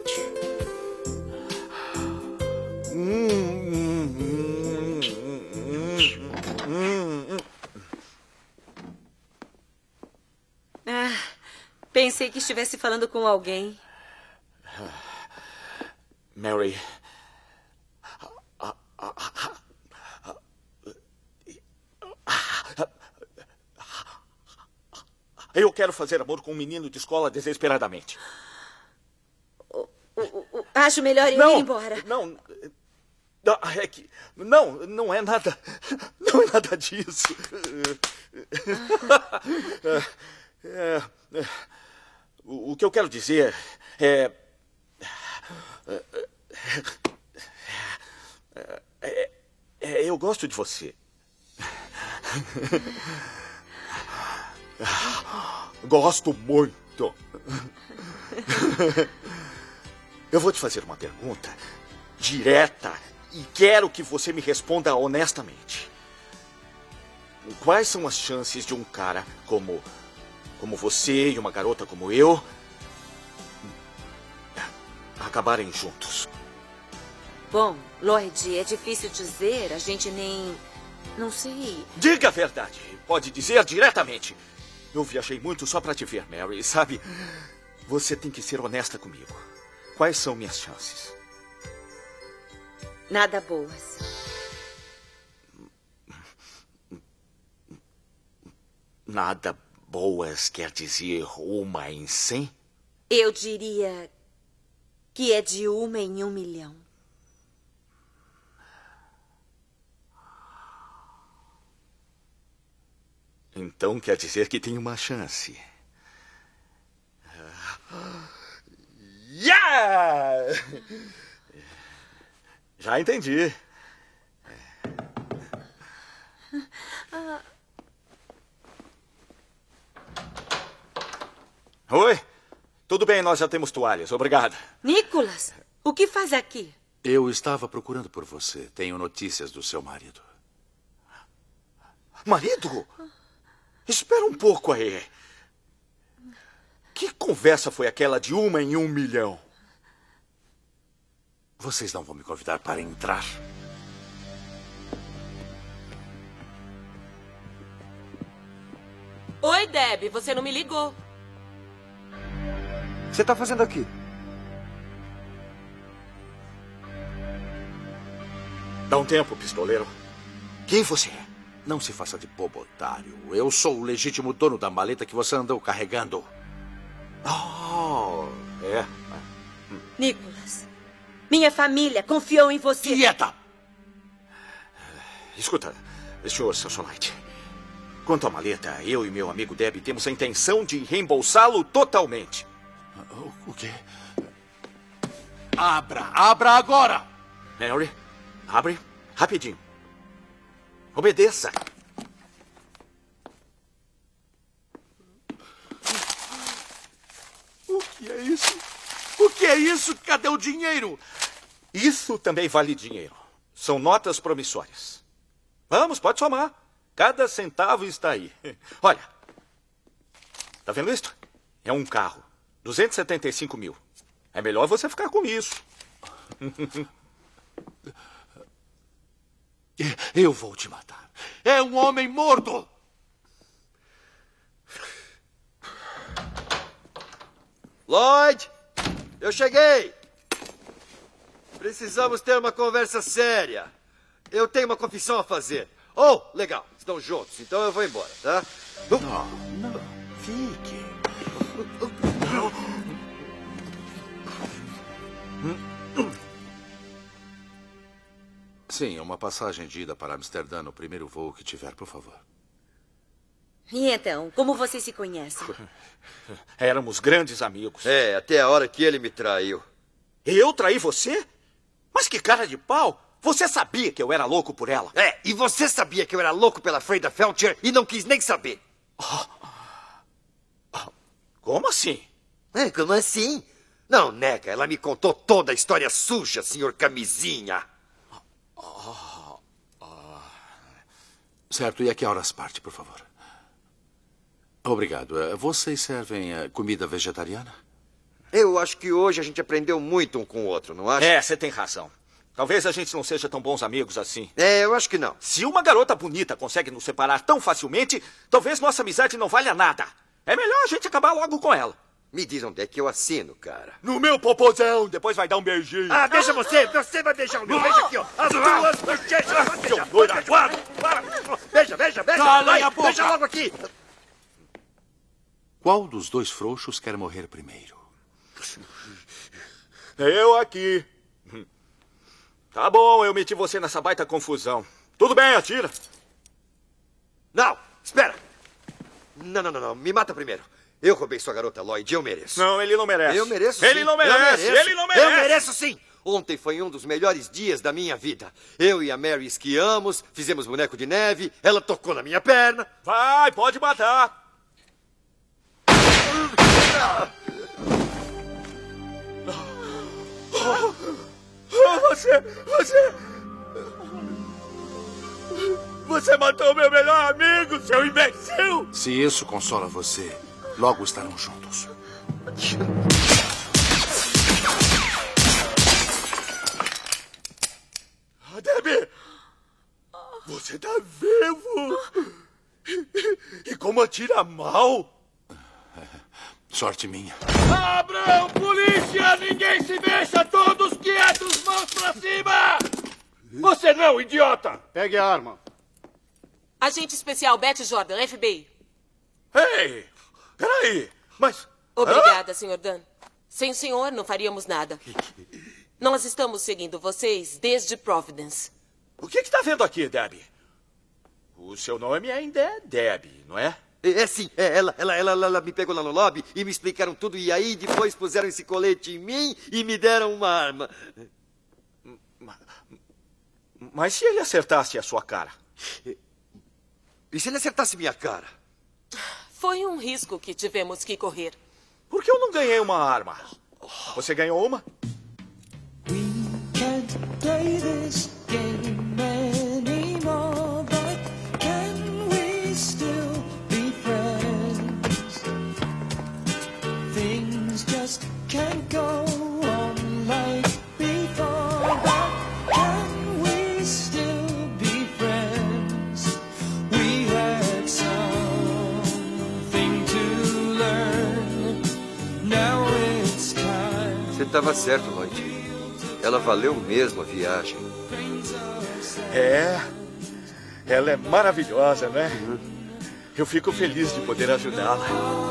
[SPEAKER 18] que estivesse falando com alguém.
[SPEAKER 2] Mary... Eu quero fazer amor com um menino de escola desesperadamente.
[SPEAKER 18] Acho melhor eu ir embora.
[SPEAKER 2] Não, é que... Não é nada... Não é nada disso. O que eu quero dizer é... Eu gosto de você. Gosto muito. Eu vou te fazer uma pergunta direta e quero que você me responda honestamente. Quais são as chances de um cara como você e uma garota como eu acabarem juntos?
[SPEAKER 18] Bom, Lloyd, é difícil dizer. A gente nem... Não sei.
[SPEAKER 2] Diga a verdade. Pode dizer diretamente. Eu viajei muito só para te ver, Mary. Sabe, você tem que ser honesta comigo. Quais são minhas chances?
[SPEAKER 18] Nada boas.
[SPEAKER 2] Nada boas quer dizer 1 em 100?
[SPEAKER 18] Eu diria que é de 1 em 1 milhão.
[SPEAKER 2] Então quer dizer que tem uma chance. Yeah! Já entendi. Oi? Tudo bem, nós já temos toalhas. Obrigado.
[SPEAKER 18] Nicholas, o que faz aqui?
[SPEAKER 21] Eu estava procurando por você. Tenho notícias do seu marido.
[SPEAKER 2] Marido? Espera um pouco aí. Que conversa foi aquela de 1 em 1 milhão?
[SPEAKER 21] Vocês não vão me convidar para entrar?
[SPEAKER 10] Oi, Debbie. Você não me ligou.
[SPEAKER 6] O que você está fazendo aqui?
[SPEAKER 2] Dá um tempo, pistoleiro. Quem você é?
[SPEAKER 21] Não se faça de bobo, otário. Eu sou o legítimo dono da maleta que você andou carregando.
[SPEAKER 2] Oh, é.
[SPEAKER 18] Nicholas, minha família confiou em você.
[SPEAKER 21] Quieta!
[SPEAKER 2] Escuta, senhor Samsonite. Quanto à maleta, eu e meu amigo Debbie temos a intenção de reembolsá-lo totalmente.
[SPEAKER 21] O quê? Abra agora!
[SPEAKER 2] Mary, abre rapidinho. Obedeça.
[SPEAKER 21] O que é isso? O que é isso? Cadê o dinheiro?
[SPEAKER 2] Isso também vale dinheiro. São notas promissórias. Vamos, pode somar. Cada centavo está aí. Olha. Tá vendo isso? É um carro. 275 mil. É melhor você ficar com isso.
[SPEAKER 21] Eu vou te matar. É um homem morto!
[SPEAKER 5] Lloyd, eu cheguei. Precisamos ter uma conversa séria. Eu tenho uma confissão a fazer. Oh, legal. Estão juntos, então eu vou embora, tá?
[SPEAKER 21] Não. Fique. Sim, uma passagem de ida para Amsterdã no primeiro voo que tiver, por favor.
[SPEAKER 18] E então, como vocês se conhecem?
[SPEAKER 2] Éramos grandes amigos.
[SPEAKER 5] É, até a hora que ele me traiu.
[SPEAKER 2] Eu traí você? Mas que cara de pau! Você sabia que eu era louco por ela?
[SPEAKER 5] É, e você sabia que eu era louco pela Freda Felcher e não quis nem saber.
[SPEAKER 2] Como assim?
[SPEAKER 5] Como assim? Não nega, ela me contou toda a história suja, senhor Camisinha.
[SPEAKER 21] Certo, e a que horas parte, por favor? Obrigado. Vocês servem comida vegetariana?
[SPEAKER 5] Eu acho que hoje a gente aprendeu muito um com o outro, não acha?
[SPEAKER 2] É, você tem razão. Talvez a gente não seja tão bons amigos assim.
[SPEAKER 5] É, eu acho que não.
[SPEAKER 2] Se uma garota bonita consegue nos separar tão facilmente, talvez nossa amizade não valha nada. É melhor a gente acabar logo com ela.
[SPEAKER 6] Me diz onde é que eu assino, cara.
[SPEAKER 2] No meu popozão, depois vai dar um beijinho.
[SPEAKER 6] Ah, deixa você vai beijar o meu. Veja aqui, ó. As duas bochechas.
[SPEAKER 2] Seu doido, aguarda.
[SPEAKER 6] Beija.
[SPEAKER 2] Cala a boca.
[SPEAKER 6] Beija logo aqui.
[SPEAKER 21] Qual dos dois frouxos quer morrer primeiro?
[SPEAKER 2] Eu aqui. Tá bom, eu meti você nessa baita confusão. Tudo bem, atira.
[SPEAKER 6] Não, espera. Não. Me mata primeiro. Eu roubei sua garota, Lloyd. Eu mereço.
[SPEAKER 2] Não, ele não merece.
[SPEAKER 6] Eu mereço,
[SPEAKER 2] Ele
[SPEAKER 6] sim.
[SPEAKER 2] não merece. Ele não merece.
[SPEAKER 6] Eu mereço, sim. Ontem foi um dos melhores dias da minha vida. Eu e a Mary esquiamos, fizemos boneco de neve, ela tocou na minha perna.
[SPEAKER 2] Vai, pode matar. Você matou meu melhor amigo, seu imbecil!
[SPEAKER 21] Se isso consola você, logo estarão juntos.
[SPEAKER 2] Debbie! Você tá vivo! E como atira mal!
[SPEAKER 21] Sorte minha.
[SPEAKER 2] Abram, polícia! Ninguém se mexa! Todos quietos! Mãos pra cima! Você não, idiota!
[SPEAKER 23] Pegue a arma.
[SPEAKER 10] Agente especial Betty Jordan, FBI.
[SPEAKER 2] Ei! Peraí! Mas...
[SPEAKER 10] Obrigada, Sr. Dunn. Sem o senhor, não faríamos nada. Nós estamos seguindo vocês desde Providence.
[SPEAKER 2] O que está vendo aqui, Debbie? O seu nome ainda é Debbie, não é?
[SPEAKER 6] É sim, ela me pegou lá no lobby e me explicaram tudo. E aí depois puseram esse colete em mim e me deram uma arma.
[SPEAKER 2] Mas se ele acertasse a sua cara?
[SPEAKER 6] E se ele acertasse minha cara?
[SPEAKER 10] Foi um risco que tivemos que correr.
[SPEAKER 2] Por que eu não ganhei uma arma? Você ganhou uma?
[SPEAKER 4] Can't play this game anymore, but can we still be friends? Things just can't go on like before, but can we still be friends? We had something to learn. Now it's time.
[SPEAKER 6] Você estava certo, Lloyd. Ela valeu mesmo a viagem.
[SPEAKER 2] Ela é maravilhosa, né? Eu fico feliz de poder ajudá-la.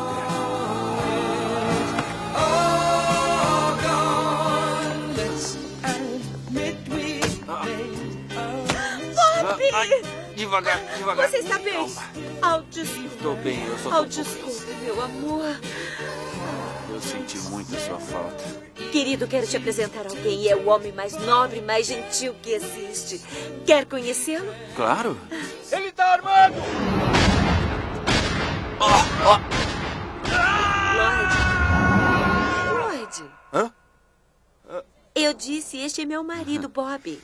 [SPEAKER 17] Devagar.
[SPEAKER 18] Você está bem? Desculpa.
[SPEAKER 17] Estou bem, eu só tô
[SPEAKER 18] Desculpa, meu amor.
[SPEAKER 17] Eu senti muito a sua falta.
[SPEAKER 18] Querido, quero te apresentar alguém. É o homem mais nobre, mais gentil que existe. Quer conhecê-lo?
[SPEAKER 17] Claro.
[SPEAKER 2] Ele está armado!
[SPEAKER 18] Lloyd.
[SPEAKER 2] Hã?
[SPEAKER 18] Eu disse, este é meu marido, Bob.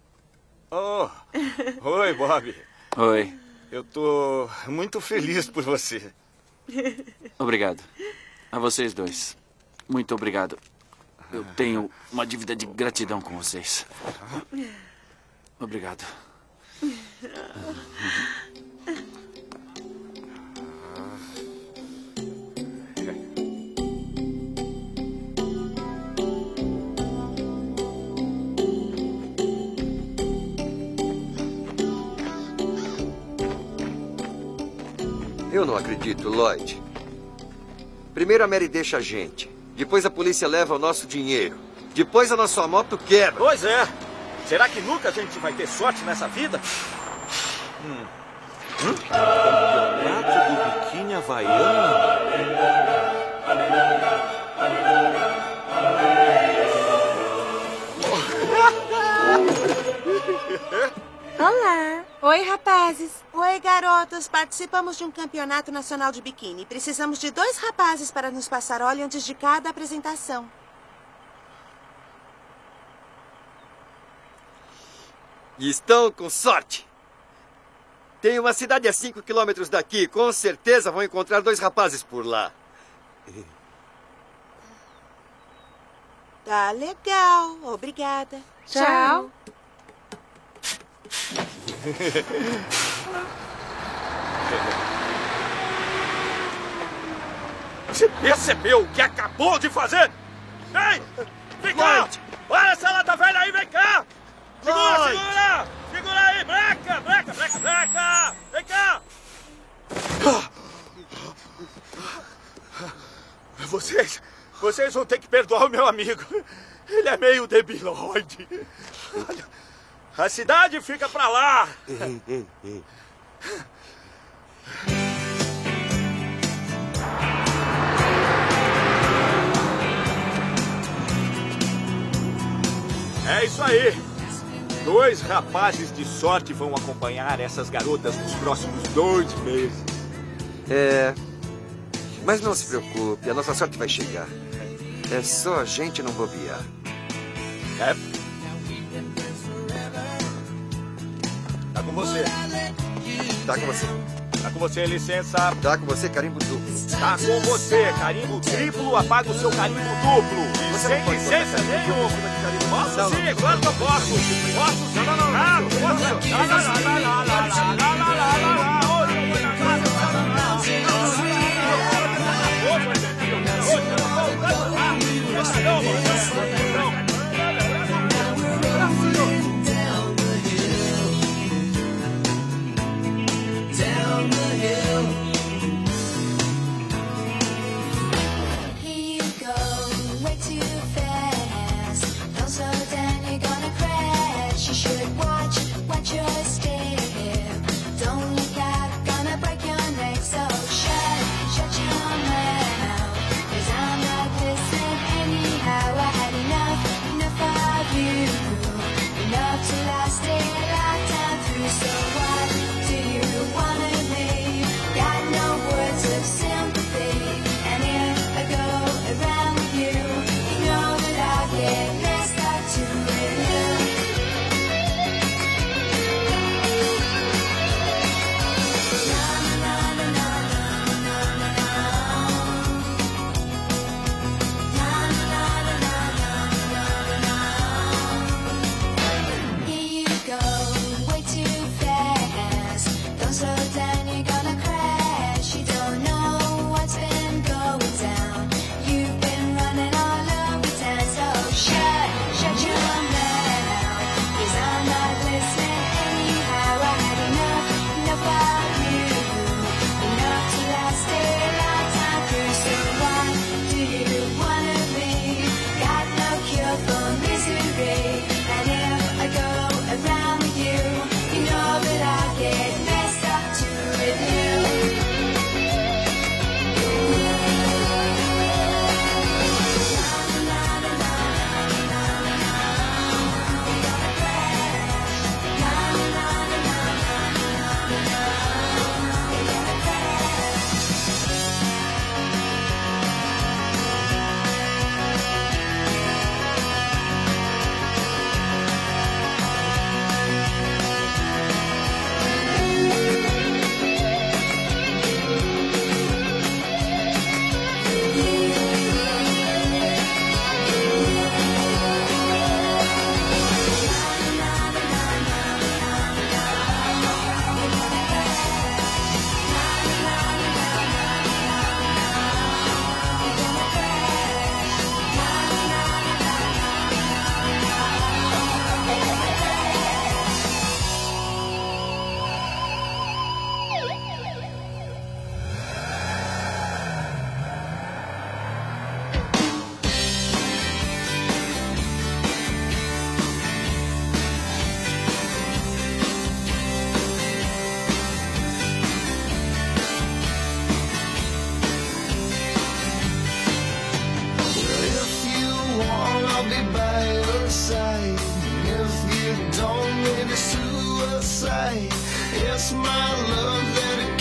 [SPEAKER 2] Oi, Bob.
[SPEAKER 17] Oi.
[SPEAKER 2] Eu tô muito feliz por você.
[SPEAKER 17] Obrigado. A vocês dois. Muito obrigado. Eu tenho uma dívida de gratidão com vocês. Obrigado.
[SPEAKER 6] Eu não acredito, Lloyd. Primeiro a Mary deixa a gente. Depois a polícia leva o nosso dinheiro. Depois a nossa moto quebra.
[SPEAKER 2] Pois é. Será que nunca a gente vai ter sorte nessa vida? Campeonato do biquíni havaiano.
[SPEAKER 8] Olá.
[SPEAKER 15] Oi, rapazes.
[SPEAKER 8] Oi, garotas. Participamos de um campeonato nacional de biquíni. Precisamos de 2 rapazes para nos passar óleo antes de cada apresentação.
[SPEAKER 6] E estão com sorte. Tem uma cidade a 5 quilômetros daqui. Com certeza vão encontrar 2 rapazes por lá.
[SPEAKER 8] Tá legal. Obrigada.
[SPEAKER 15] Tchau.
[SPEAKER 2] Você percebeu o que acabou de fazer? Ei! Vem cá! Olha essa lata velha aí, vem cá! Segura, segura! Segura aí! Breca! Breca, breca, breca! Vem cá! Vocês vão ter que perdoar o meu amigo. Ele é meio debilóide. A cidade fica pra lá. É isso aí. 2 rapazes de sorte vão acompanhar essas garotas nos próximos 2 meses.
[SPEAKER 6] Mas não se preocupe, a nossa sorte vai chegar. É só a gente não bobear.
[SPEAKER 2] Tá com você.
[SPEAKER 6] Tá com você.
[SPEAKER 2] Tá com você, licença.
[SPEAKER 6] Tá com você, carimbo duplo.
[SPEAKER 2] Tá com você, carimbo triplo, apaga o seu carimbo duplo.
[SPEAKER 6] Você
[SPEAKER 2] sem
[SPEAKER 6] não pode
[SPEAKER 2] licença nenhuma. Posso sim, claro que eu posso. Posso sim. Não,
[SPEAKER 4] Down the hill. Here you go, way too fast. Don't slow down, you're gonna crash. You should watch your step. Don't look out, gonna break your neck. So shut your mouth. 'Cause I'm not listening anyhow. I had enough of you. Enough to last a lifetime through. So what do you wanna be? Got no words of sympathy. And if I go around with you, you know that I'll get messed up too with you. Here you go, way too fast. Don't slow down, you're gonna crash. You don't know what's been going down. You've been running all over town. So shut your mouth. 'Cause I'm not listening anyhow. I had enough of you. Enough to last a lifetime through. So what do you wanna be? Got no cure for misery. And if I go around with you, you know that I'll get messed up too with you.
[SPEAKER 3] If you want, I'll be by your side. If you don't, maybe suicide. It's my love that it